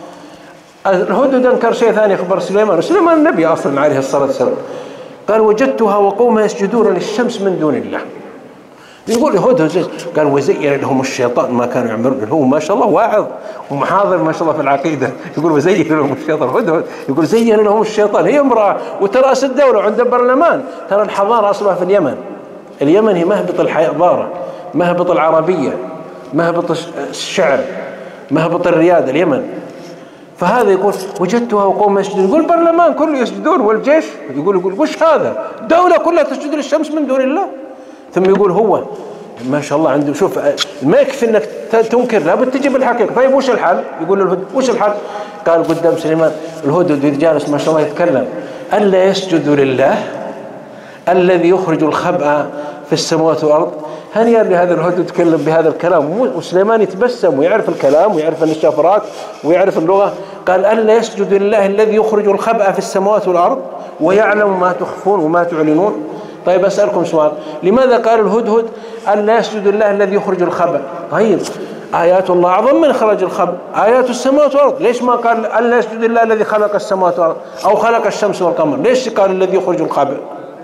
الهدهد أنكر شيء ثاني، خبر سليمان، سليمان النبي أصلا عليه الصلاة والسلام، قال وجدتها وقومها يسجدون للشمس من دون الله. يقول هدهد قال وزين لهم الشيطان ما كانوا يعملون، هو ما شاء الله واعظ ومحاضر ما شاء الله في العقيدة، يقول وزين لهم الشيطان. هدهد يقول زين لهم الشيطان، هي امرأة وترأس الدولة وعندها برلمان. ترى الحضارة أصلها في اليمن، اليمن هي مهبط الحضارة، مهبط العربية، مهبط الشعر، مهبط الريادة اليمن. فهذا يقول وجدتها وقوم يسجدون، يقول البرلمان كله يسجدون والجيش، يقول يقول وش هذا؟ دولة كلها تسجد للشمس من دون الله. ثم يقول هو ما شاء الله عنده، شوف ما يكفي انك تنكر، لابد تجيب الحقيقة. طيب وش الحل؟ يقول الهدهد وش الحل؟ قال قدام سليمان الهدهد وإذ جالس ما شاء الله يتكلم ألا يسجدوا لله الذي يخرج الخبأ في السماوات والأرض. هنيئا لهذا الهدهد يتكلم بهذا الكلام، وسليمان يتبسم ويعرف الكلام ويعرف الشفرات ويعرف اللغة. قال ألا يسجد لله الذي يخرج الخبأ في السماوات والأرض ويعلم ما تخفون وما تعلنون. طيب أسألكم سؤال، لماذا قال الهدهد ألا يسجد لله الذي يخرج الخبأ؟ طيب آيات الله أعظم من خرج الخبأ، آيات السماوات والأرض، ليش ما قال ألا يسجد لله الذي خلق السماوات والأرض أو خلق الشمس والقمر؟ ليش قال الذي يخرج الخبأ؟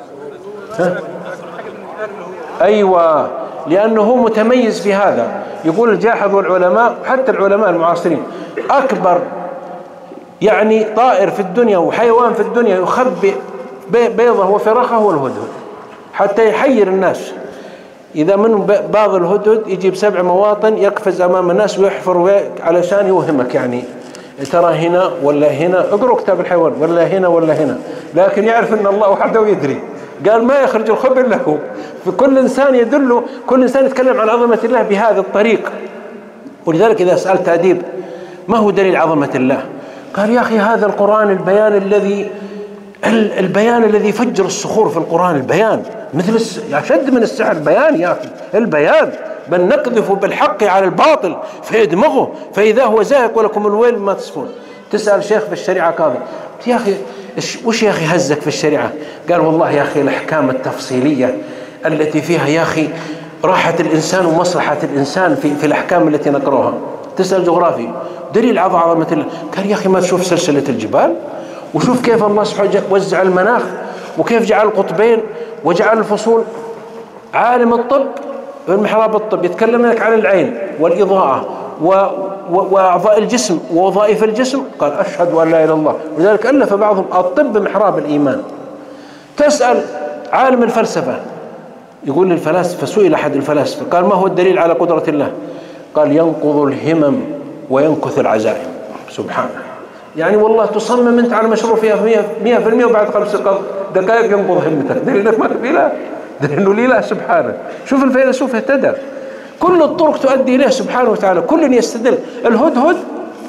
أيوة، لأنه متميز في هذا. يقول الجاحظ والعلماء حتى العلماء المعاصرين أكبر يعني طائر في الدنيا وحيوان في الدنيا يخبئ بيضه وفراخه هو الهدهد، حتى يحير الناس. إذا من بعض الهدهد يجيب سبع مواطن يقفز أمام الناس ويحفر علشان يوهمك، يعني ترى هنا ولا هنا، اقرأ كتاب الحيوان، ولا هنا ولا هنا، لكن يعرف أن الله وحده يدري. قال ما يخرج الخبر له، فكل إنسان يدله، كل إنسان يتكلم عن عظمة الله بهذا الطريق. ولذلك إذا سألت أديب ما هو دليل عظمة الله؟ قال يا أخي هذا القرآن، البيان الذي البيان الذي يفجر الصخور في القرآن، البيان مثل أشد من السحر، البيان يا أخي، البيان. بل نقذف بالحق على الباطل فيدمغه فإذا هو زاهق ولكم الويل ما تصفون. تسأل شيخ في الشريعة قاضي، يا أخي وش يا أخي هزك في الشريعة؟ قال والله يا أخي الأحكام التفصيلية التي فيها يا أخي راحة الإنسان ومصلحة الإنسان في, في الأحكام التي نقرأها. تسأل جغرافي دليل عظمة الله، قال يا أخي ما تشوف سلسلة الجبال وشوف كيف الله سبحانه وزع المناخ وكيف جعل القطبين وجعل الفصول. عالم الطب والمحراب الطب يتكلم لك عن العين والإضاءة وأعضاء الجسم ووظائف الجسم، قال أشهد أن لا إله إلا الله. ولذلك ألف بعضهم الطب محراب الإيمان. تسأل عالم الفلسفة، يقول للفلاسفة، سئل أحد الفلاسفة قال ما هو الدليل على قدرة الله؟ قال ينقض الهمم وينكث العزائم. سبحانه، يعني والله تصمم أنت على مشروع فيها مئة في المئة وبعد خمس دقائق ينقض همتك، دليل إنك ما تبي له، دليل إنه لله سبحانه. شوف الفيلسوف اهتدى، كل الطرق تؤدي إليه سبحانه وتعالى، كل يستدل. الهدهد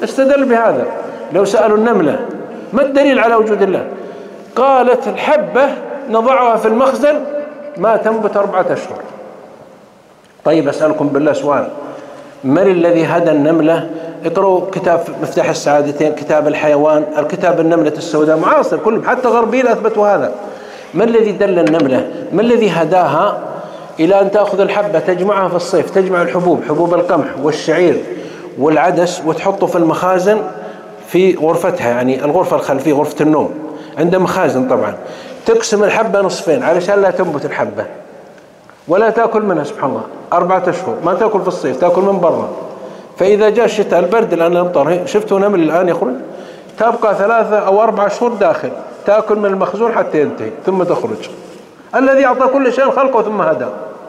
استدل بهذا. لو سألوا النملة ما الدليل على وجود الله؟ قالت الحبة نضعها في المخزن ما تنبت أربعة أشهر. طيب أسألكم بالله سؤال، من الذي هدى النملة؟ اقرأوا كتاب مفتاح السعادتين، كتاب الحيوان، الكتاب النملة السوداء، معاصر كلهم حتى غربيين أثبتوا هذا. ما الذي دل النملة؟ ما الذي هداها إلى أن تأخذ الحبة تجمعها في الصيف، تجمع الحبوب، حبوب القمح والشعير والعدس، وتحطه في المخازن في غرفتها، يعني الغرفة الخلفية غرفة النوم، عندها مخازن طبعا، تقسم الحبة نصفين علشان لا تنبت الحبة ولا تأكل منها. سبحان الله، أربعة أشهر ما تأكل في الصيف، تأكل من برا. فإذا جاء الشتاء البرد الآن الأمطار، شفتوا نمل الآن يخرج، تبقى ثلاثة أو أربعة شهور داخل، تأكل من المخزون حتى ينتهي ثم تخرج. الذي أعطى كل شيء خلقه ثم هداه.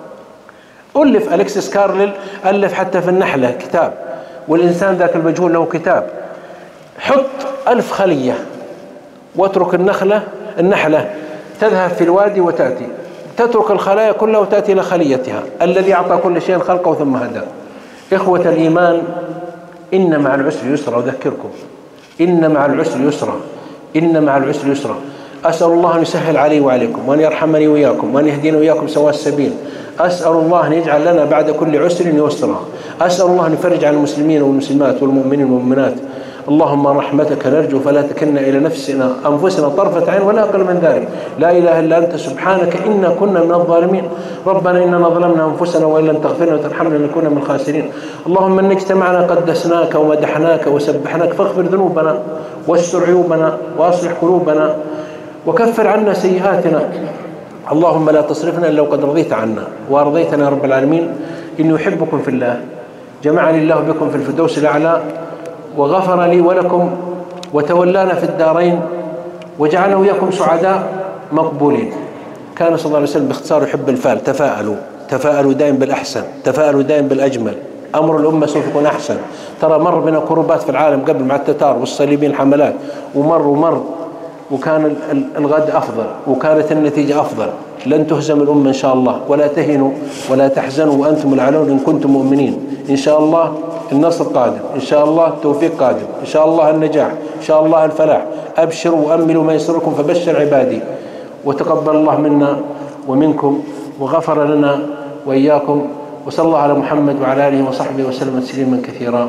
ألف أليكسيس كارليل ألف حتى في النحلة كتاب، والإنسان ذاك المجهول له كتاب. حط ألف خلية واترك النخلة النحلة تذهب في الوادي وتأتي، تترك الخلايا كلها وتأتي إلى خليتها. الذي أعطى كل شيء خلقه ثم هداه. إخوة الإيمان، إن مع العسر يسرا، أذكركم إن مع العسر يسرا، إن مع العسر يسرا. أسأل الله أن يسهل علي وعليكم، وأن يرحمني وإياكم، وأن يهدينا وإياكم سواء السبيل. أسأل الله أن يجعل لنا بعد كل عسر يسرا. أسأل الله أن يفرج عن المسلمين والمسلمات والمؤمنين والمؤمنات. اللهم رحمتك نرجو فلا تكلنا إلى نفسنا أنفسنا طرفة عين ولا أقل من ذلك. لا إله إلا أنت سبحانك إنا كنا من الظالمين. ربنا إننا ظلمنا أنفسنا وإن لم تغفر لنا وترحمنا لنكون من الخاسرين. اللهم إن اجتمعنا قدسناك ومدحناك وسبحناك، فاغفر ذنوبنا واستر عيوبنا وأصلح قلوبنا وكفر عنا سيئاتنا. اللهم لا تصرفنا إلا وقد رضيت عنا وأرضيتنا يا رب العالمين. إني أحبكم في الله، جمعني الله بكم في الفردوس الأعلى، وغفر لي ولكم وتولانا في الدارين، وجعلنا وإياكم سعداء مقبولين. كان صلى الله عليه وسلم باختصار يحب الفال. تفاءلوا تفاءلوا دائما بالأحسن، تفاءلوا دائما بالأجمل، أمر الأمة سوف يكون أحسن. ترى مر بنا كروبات في العالم قبل مع التتار والصليبيين الحملات، ومر ومر وكان الغد أفضل وكانت النتيجة أفضل. لن تهزم الأمة إن شاء الله، ولا تهنوا ولا تحزنوا وأنتم الأعلون إن كنتم مؤمنين. إن شاء الله النصر قادم، إن شاء الله التوفيق قادم، إن شاء الله النجاح، إن شاء الله الفلاح. أبشروا وأملوا ما يسركم فبشر عبادي. وتقبل الله منا ومنكم وغفر لنا وإياكم، وصلى الله على محمد وعلى آله وصحبه وسلم تسليما كثيرا.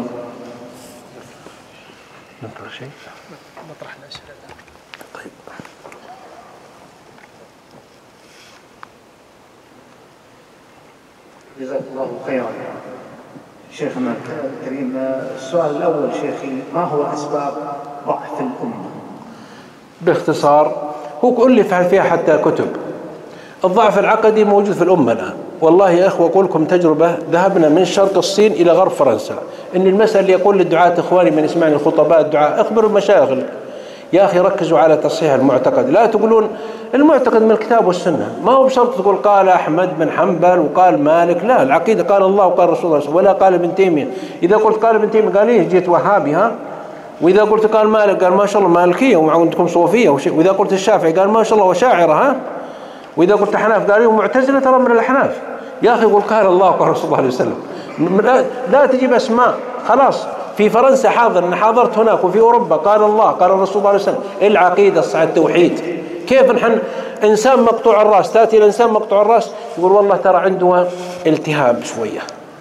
ننتظر شيء؟ مطرح الأسئلة. طيب. جزاك الله خيرا شيخنا الكريم. السؤال الأول شيخي، ما هو أسباب ضعف الأمة؟ باختصار، هو ألف فيها حتى كتب. الضعف العقدي موجود في الأمة الآن. والله يا أخوة أقول لكم تجربة، ذهبنا من شرق الصين إلى غرب فرنسا. إن المسألة اللي يقول للدعاة إخواني من يسمعني الخطباء الدعاء، أخبروا المشايخ يا أخي ركزوا على تصحيح المعتقد. لا تقولون المعتقد من الكتاب والسنة، ما هو بشرط تقول قال أحمد بن حنبل وقال مالك. لا، العقيدة قال الله وقال رسول الله ولا قال ابن تيمية. إذا قلت قال ابن تيمية قال إيه جيت وهابي ها، وإذا قلت قال مالك قال ما شاء الله مالكية وعندكم صوفية، وإذا قلت الشافعي قال ما شاء الله وشاعرة ها، وإذا قلت حناف قال يوم معتزلة ترى من الأحناف. يا أخي قل قال الله وقال رسول الله عليه وسلم. لا تجيب أسماء. خلاص في فرنسا حاضر، أنا حاضرت هناك، وفي أوروبا قال الله قال الرسول صلى الله عليه وسلم. العقيدة الصحيح التوحيد. كيف نحن إنسان مقطوع الرأس تأتي الإنسان مقطوع الرأس يقول والله ترى عنده التهاب شوية،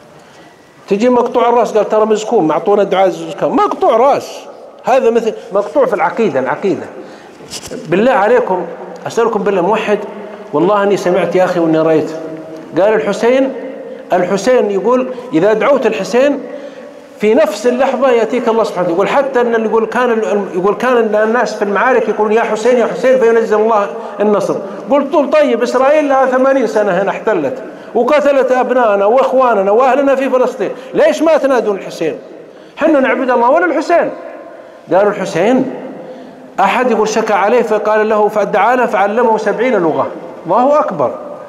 تجي مقطوع الرأس قال ترى مزكوم معطونا دعاء الزكام. مقطوع رأس، هذا مثل مقطوع في العقيدة. العقيدة بالله عليكم أسألكم بالله موحد، والله أني سمعت يا أخي وأني رأيت، قال الحسين الحسين يقول إذا دعوت الحسين في نفس اللحظة يأتيك الله سبحانه. يقول حتى أن اللي يقول كان يقول كان الناس في المعارك يقولون يا حسين يا حسين فينزل الله النصر. قلت طيب إسرائيل لها ثمانين سنة هنا احتلت وقتلت أبنائنا وإخواننا وأهلنا في فلسطين، ليش ما تنادون الحسين؟ حنا نعبد الله ولا الحسين؟ قالوا الحسين أحد يقول شكى عليه فقال له فدعا له فعلمه سبعين لغة. الله أكبر.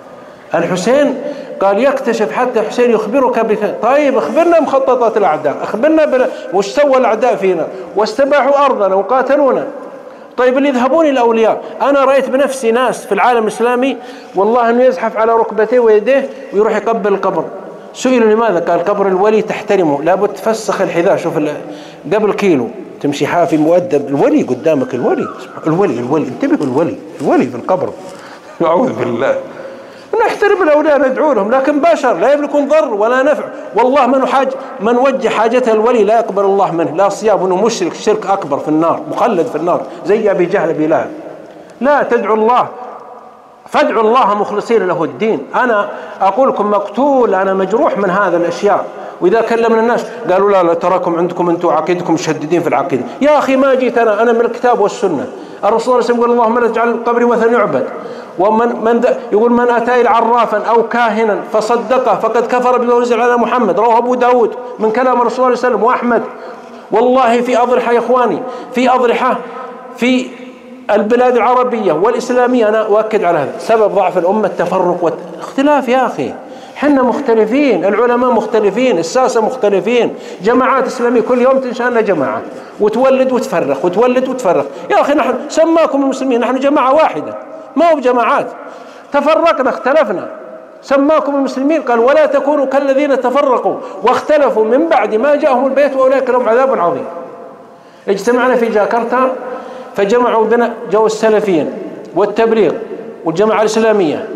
الحسين قال يكتشف حتى حسين يخبرك بك. طيب اخبرنا مخططات الأعداء، اخبرنا بل... وش سوى الأعداء فينا واستباحوا أرضنا وقاتلونا. طيب اللي يذهبون الأولياء، أنا رأيت بنفسي ناس في العالم الإسلامي والله أنه يزحف على ركبتيه ويديه ويروح يقبل القبر. سئلوا لماذا؟ قال قبر الولي تحترمه، لابد تفسخ الحذاء. شوف قبل كيلو تمشي حافي مؤدب، الولي قدامك، الولي الولي الولي انتبهوا، الولي الولي في القبر. أعوذ بالله. نحترم الأولياء ندعو لهم، لكن بشر لا يملكون ضر ولا نفع. والله من حاج من وجه حاجته الولي لا يقبل الله منه، لا صيام، انه مشرك شرك اكبر في النار، مخلد في النار زي ابي جهل ابي لهب. لا، تدعو الله، فادعوا الله مخلصين له الدين. انا اقول لكم مقتول، انا مجروح من هذا الاشياء. واذا كلمنا الناس قالوا لا لا تراكم عندكم انتم عقيدتكم مشددين في العقيده. يا اخي ما جيت انا انا من الكتاب والسنه. الرسول صلى الله عليه وسلم يقول اللهم لا تجعل قبري وثن يعبد. ومن من يقول من اتى عرافا او كاهنا فصدقه فقد كفر بما انزل على محمد. رواه ابو داود من كلام الرسول صلى الله عليه وسلم واحمد. والله في اضرحه يا اخواني، في اضرحه في البلاد العربيه والاسلاميه، انا اؤكد على هذا، سبب ضعف الامه التفرق والاختلاف. يا اخي حنا مختلفين، العلماء مختلفين، الساسه مختلفين، جماعات اسلاميه كل يوم تنشأ لنا جماعه وتولد وتفرق وتولد وتفرق. يا اخي نحن سماكم المسلمين، نحن جماعه واحده ما هو بجماعات. تفرقنا اختلفنا، سماكم المسلمين قال ولا تكونوا كالذين تفرقوا واختلفوا من بعد ما جاءهم البيت واولئك لهم عذاب عظيم. اجتمعنا في جاكرتا فجمعوا بنا جو السلفيين والتبليغ والجماعه الاسلاميه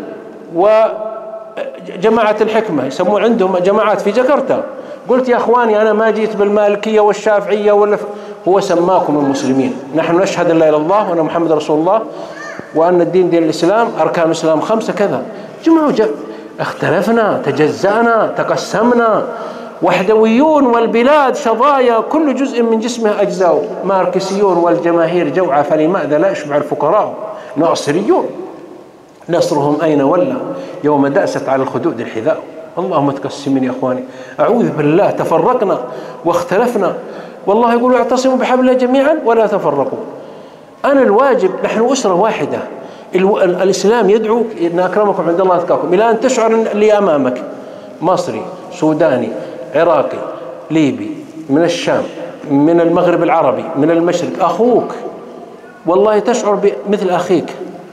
وجماعه الحكمه، يسمون عندهم جماعات في جاكرتا. قلت يا اخواني انا ما جيت بالمالكيه والشافعيه ولا ف... هو سماكم المسلمين. نحن نشهد ان لا اله الا الله وان محمد رسول الله وأن الدين دين الإسلام، أركان الإسلام خمسة كذا. جمعوا جا... اختلفنا، تجزأنا، تقسمنا، وحدويون والبلاد شظايا، كل جزء من جسمه أجزاء. ماركسيون والجماهير جوعى فلماذا لا يشبع الفقراء. ناصريون نصرهم أين ولى يوم دأست على الخدود الحذاء. اللهم متقسمين يا إخواني، أعوذ بالله. تفرقنا واختلفنا، والله يقول اعتصموا بحبل الله جميعا ولا تفرقوا. أنا الواجب، نحن أسرة واحدة. الإسلام يدعو إن أكرمكم عند الله أتقاكم، إلى أن تشعر أن اللي أمامك مصري، سوداني، عراقي، ليبي، من الشام، من المغرب العربي، من المشرق، أخوك، والله تشعر مثل أخيك.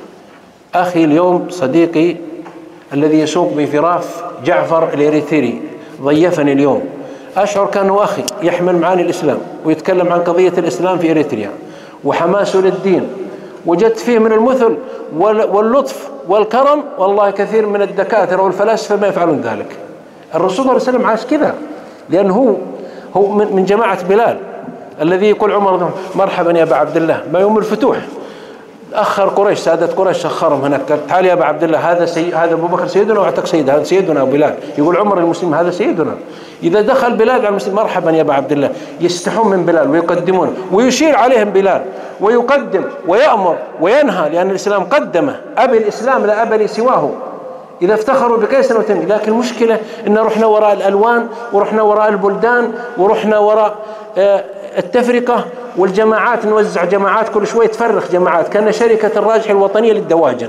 أخي اليوم صديقي الذي يسوق بفراف جعفر الإريتري ضيفني اليوم، أشعر كأنه أخي يحمل معاني الإسلام ويتكلم عن قضية الإسلام في إريتريا وحماسه للدين، وجدت فيه من المثل واللطف والكرم. والله كثير من الدكاترة والفلاسفة ما يفعلون ذلك. الرسول صلى الله عليه وسلم عاش كذا، لأنه هو هو من جماعة بلال الذي يقول عمر مرحبا يا أبا عبد الله ما يوم الفتوح. أخر قريش، سادة قريش سخرهم هناك، قال تعال يا أبا عبد الله هذا سي... هذا أبو بكر سيدنا واعتق سيد، هذا سيدنا بلال. يقول عمر المسلم هذا سيدنا. إذا دخل بلال على المسلم مرحبا يا أبا عبد الله، يستحون من بلال ويقدمونه ويشير عليهم بلال ويقدم ويأمر وينهى، لأن الإسلام قدمه. أبي الإسلام لا أبا لي سواه. إذا افتخروا بكيسر وتمي. لكن المشكلة إن رحنا وراء الألوان ورحنا وراء البلدان ورحنا وراء آه التفرقة والجماعات، نوزع جماعات كل شوية تفرخ جماعات، كان شركة الراجح الوطنية للدواجن،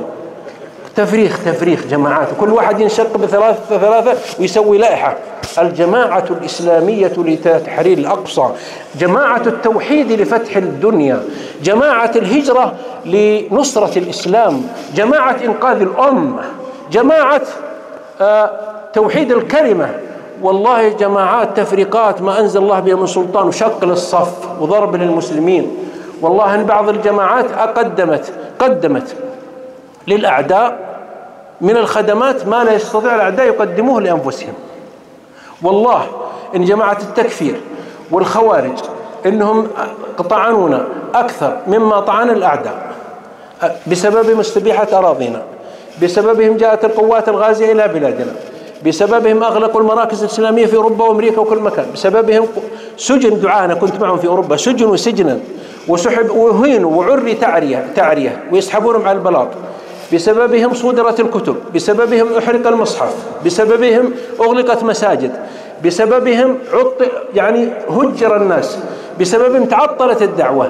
تفريخ تفريخ جماعات، وكل واحد ينشق بثلاثة ثلاثة ويسوي لائحة. الجماعة الإسلامية لتحرير الأقصى، جماعة التوحيد لفتح الدنيا، جماعة الهجرة لنصرة الإسلام، جماعة إنقاذ الأمة، جماعة آه توحيد الكلمة. والله جماعات تفريقات ما أنزل الله بها من سلطان، وشق للصف وضرب للمسلمين. والله إن بعض الجماعات قدمت قدمت للأعداء من الخدمات ما لا يستطيع الأعداء يقدموه لأنفسهم. والله إن جماعة التكفير والخوارج إنهم طعنونا أكثر مما طعن الأعداء، بسبب مستبيحة أراضينا، بسببهم جاءت القوات الغازية إلى بلادنا، بسببهم أغلقوا المراكز الإسلامية في أوروبا وأمريكا وكل مكان، بسببهم سجن دعاة. أنا كنت معهم في أوروبا، سجنوا سجنا وسحب وهينوا وعري تعرية تعرية ويسحبونهم على البلاط. بسببهم صدرت الكتب، بسببهم أحرق المصحف، بسببهم أغلقت مساجد، بسببهم عط يعني هجر الناس، بسببهم تعطلت الدعوة.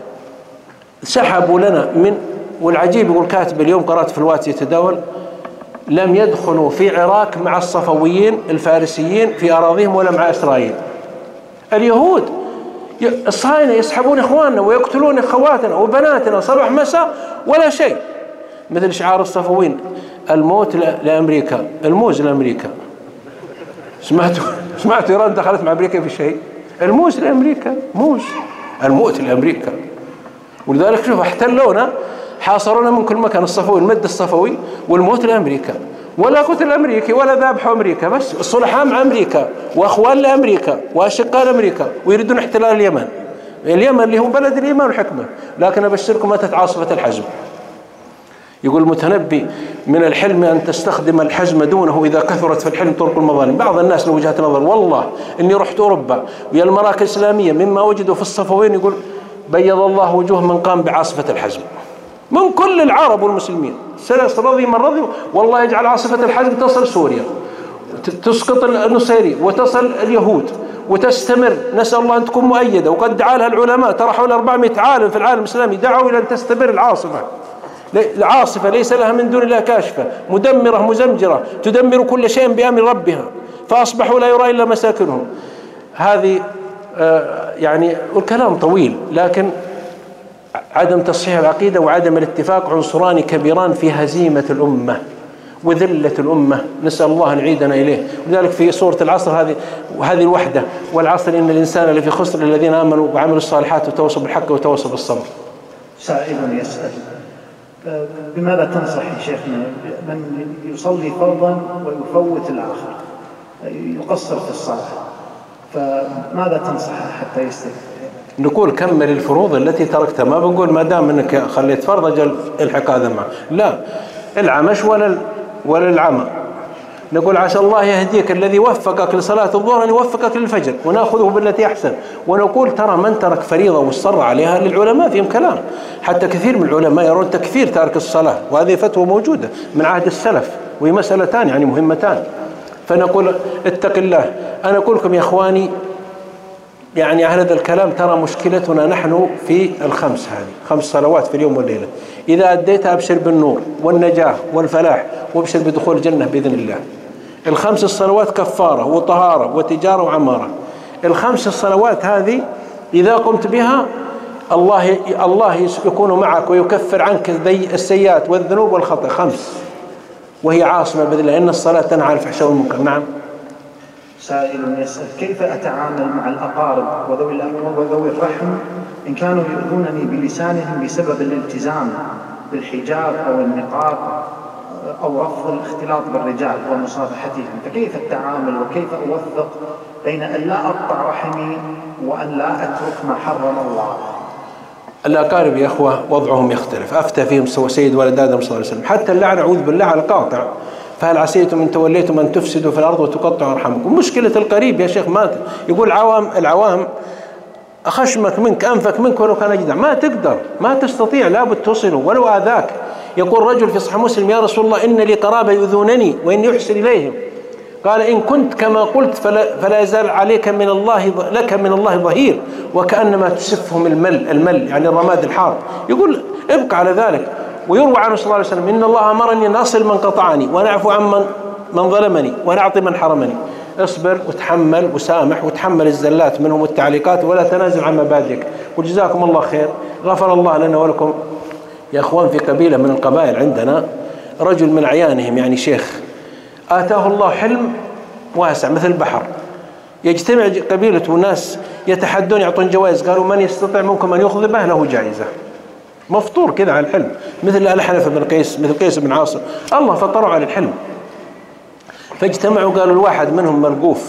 سحبوا لنا من، والعجيب يقول كاتب اليوم قرأت في الواتس يتداول، لم يدخلوا في العراق مع الصفويين الفارسيين في أراضيهم ولا مع إسرائيل. اليهود الصهاينة يسحبون إخواننا ويقتلون أخواتنا وبناتنا صباح مساء ولا شيء. مثل شعار الصفويين الموت لأمريكا، الموز لأمريكا. سمعتوا سمعتوا إيران دخلت مع أمريكا في شيء؟ الموت لأمريكا، موت الموت لأمريكا. ولذلك شوف احتلونا، حاصرونا من كل مكان، الصفوي المد الصفوي والموت لأمريكا، ولا قتل أمريكي ولا ذابحوا أمريكا، بس الصلحاء مع أمريكا وأخوان لأمريكا وأشقاء لأمريكا، ويريدون احتلال اليمن. اليمن اللي هو بلد الإيمان والحكمة، لكن أبشركم أتت عاصفة الحزم. يقول المتنبي: من الحلم أن تستخدم الحزم دونه إذا كثرت في الحلم طرق المظالم. بعض الناس له وجهة نظر، والله إني رحت أوروبا ويا المراكز الإسلامية مما وجدوا في الصفوين، يقول بيض الله وجوه من قام بعاصفة الحزم من كل العرب والمسلمين، سلس رضي من رضي، والله يجعل عاصفة الحزم تصل سوريا، تسقط النصيري وتصل اليهود وتستمر. نسأل الله أن تكون مؤيدة، وقد دعا لها العلماء، ترى حول أربعمائة عالم في العالم الإسلامي دعوا إلى أن تستمر العاصفة. العاصفة ليس لها من دون الله كاشفة، مدمرة مزمجرة، تدمر كل شيء بأمر ربها، فأصبحوا لا يرى إلا مساكنهم. هذه آه يعني والكلام طويل، لكن عدم تصحيح العقيدة وعدم الاتفاق عنصران كبيران في هزيمة الأمة وذلة الأمة، نسأل الله أن يعيدنا إليه. ولذلك في سورة العصر هذه وهذه الوحدة: والعصر إن الإنسان لفي خسر الذين آمنوا وعملوا الصالحات وتواصوا بالحق وتواصوا بالصبر. سائل يسأل: بماذا تنصح يا شيخنا من يصلي فرضا ويفوت الآخر، يقصر في الصلاة، فماذا تنصحه حتى يستفيد؟ نقول كمل الفروض التي تركتها، ما بنقول ما دام انك خليت فرض اجل الحق هذا معه، لا، العمش ولا ولا العمى. نقول عسى الله يهديك الذي وفقك لصلاة الظهر أن يوفقك للفجر، ونأخذه بالتي أحسن. ونقول ترى من ترك فريضة واصر عليها للعلماء فيهم كلام، حتى كثير من العلماء يرون تكفير تارك الصلاة، وهذه فتوى موجودة من عهد السلف، وهي مسألتان يعني مهمتان. فنقول اتق الله. أنا أقول لكم يا إخواني، يعني على هذا الكلام ترى مشكلتنا نحن في الخمس، هذه خمس صلوات في اليوم والليلة، إذا أديتها أبشر بالنور والنجاة والفلاح، وابشر بدخول الجنة بإذن الله. الخمس الصلوات كفارة وطهارة وتجارة وعمارة. الخمس الصلوات هذه إذا قمت بها الله الله يكون معك ويكفر عنك السيئات والذنوب والخطأ. خمس، وهي عاصمة بإذن الله، إن الصلاة تنهى عن الفحشاء والمنكر. نعم. سائل يسأل: كيف أتعامل مع الأقارب وذوي الأمور وذوي الرحم إن كانوا يؤذونني بلسانهم بسبب الالتزام بالحجاب أو النقاب أو رفض الاختلاط بالرجال ومصافحتهم، فكيف التعامل وكيف أوفق بين أن لا أقطع رحمي وأن لا أترك ما حرم الله؟ الأقارب يا أخوة وضعهم يختلف، أفتى فيهم سوى سيد ولد آدم صلى الله عليه وسلم، حتى اللعن أعوذ بالله على القاطع: فهل عسيتم إن توليتم أن تفسدوا في الأرض وتقطعوا أرحامكم. مشكلة القريب يا شيخ، ما يقول العوام العوام أخشمك منك أنفك منك ولو كان أجدع، ما تقدر ما تستطيع، لابد تصله ولو آذاك. يقول رجل في صحيح مسلم: يا رسول الله إن لي قرابة يؤذونني وإني أحسن إليهم، قال: إن كنت كما قلت فلا, فلا يزال عليك من الله لك من الله ظهير، وكأنما تسفهم المل المل يعني الرماد الحار. يقول ابقى على ذلك. ويروى عنه صلى الله عليه وسلم: إن الله أمرني أن أصل من قطعني ونعفو عن من, من ظلمني ونعطي من حرمني. اصبر وتحمل وسامح وتحمل الزلات منهم والتعليقات، ولا تنازل عن مبادئك. وجزاكم الله خير، غفر الله لنا ولكم. يا أخوان، في قبيلة من القبائل عندنا رجل من عيانهم يعني شيخ، آتاه الله حلم واسع مثل البحر، يجتمع قبيلة وناس يتحدون يعطون جوائز، قالوا من يستطيع منكم أن يخضبه له جائزة. مفطور كذا على الحلم، مثل الحنف بن قيس، مثل قيس بن عاصم، الله فطروا على الحلم. فاجتمعوا قالوا الواحد منهم ملقوف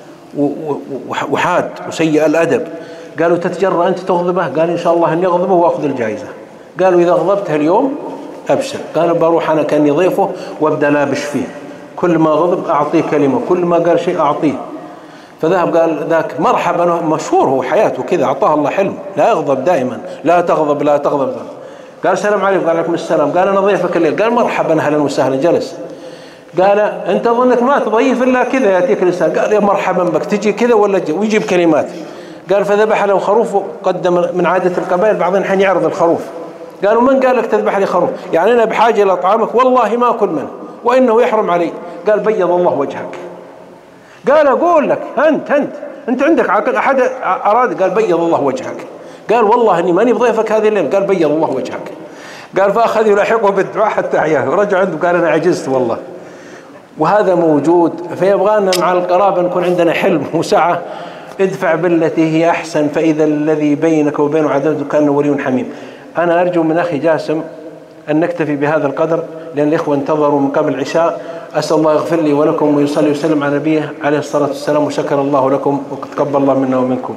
وحاد وسيء الأدب، قالوا تتجرأ أنت تغضبه؟ قال إن شاء الله أن يغضبه وأخذ الجائزة. قالوا إذا غضبته اليوم أبشر. قال بروح أنا كأني ضيفه وابدأ لابش فيه، كل ما غضب أعطيه كلمة، كل ما قال شيء أعطيه. فذهب قال ذاك مرحبا، مشهور هو حياته كذا، أعطاه الله حلم لا يغضب دائما، لا تغضب لا تغضب. قال السلام عليكم، قال عليكم السلام. قال أنا ضيفك الليل. قال مرحبا أهلا وسهلا. جلس. قال أنت ظنك ما تضيف إلا كذا يأتيك الإنسان. قال يا مرحبا بك، تجي كذا ولا تجي؟ ويجيب كلمات. قال فذبح له خروف، وقدم من عادة القبائل بعضهم حين يعرض الخروف. قالوا من قال لك تذبح لي خروف؟ يعني أنا بحاجة إلى طعامك، والله ما أكل منه وإنه يحرم علي. قال بيض الله وجهك. قال أقول لك أنت أنت أنت عندك عقل؟ أحد أراد؟ قال بيض الله وجهك. قال والله إني ماني بضيفك هذه الليل. قال بيض الله وجهك. قال فأخذ يلاحقه بالدعاء حتى أحياه، ورجع عنده قال أنا عجزت والله. وهذا موجود، فيبغانا مع القرابة نكون عندنا حلم وسعة. ادفع بالتي هي أحسن فإذا الذي بينك وبينه عداوة كأنه ولي حميم. أنا أرجو من أخي جاسم أن نكتفي بهذا القدر، لأن الإخوة انتظروا من قبل العشاء. أسأل الله يغفر لي ولكم ويصلي وسلم على نبيه عليه الصلاة والسلام، وشكر الله لكم وتقبل الله منا ومنكم.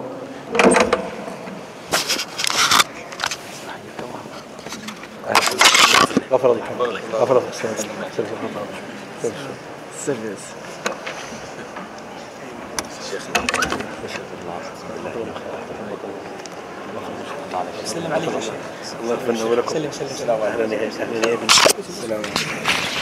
غفر الله غفر الله سلم عليك. الله يغفر لنا ولكم. سلم سلم سلام عليكم.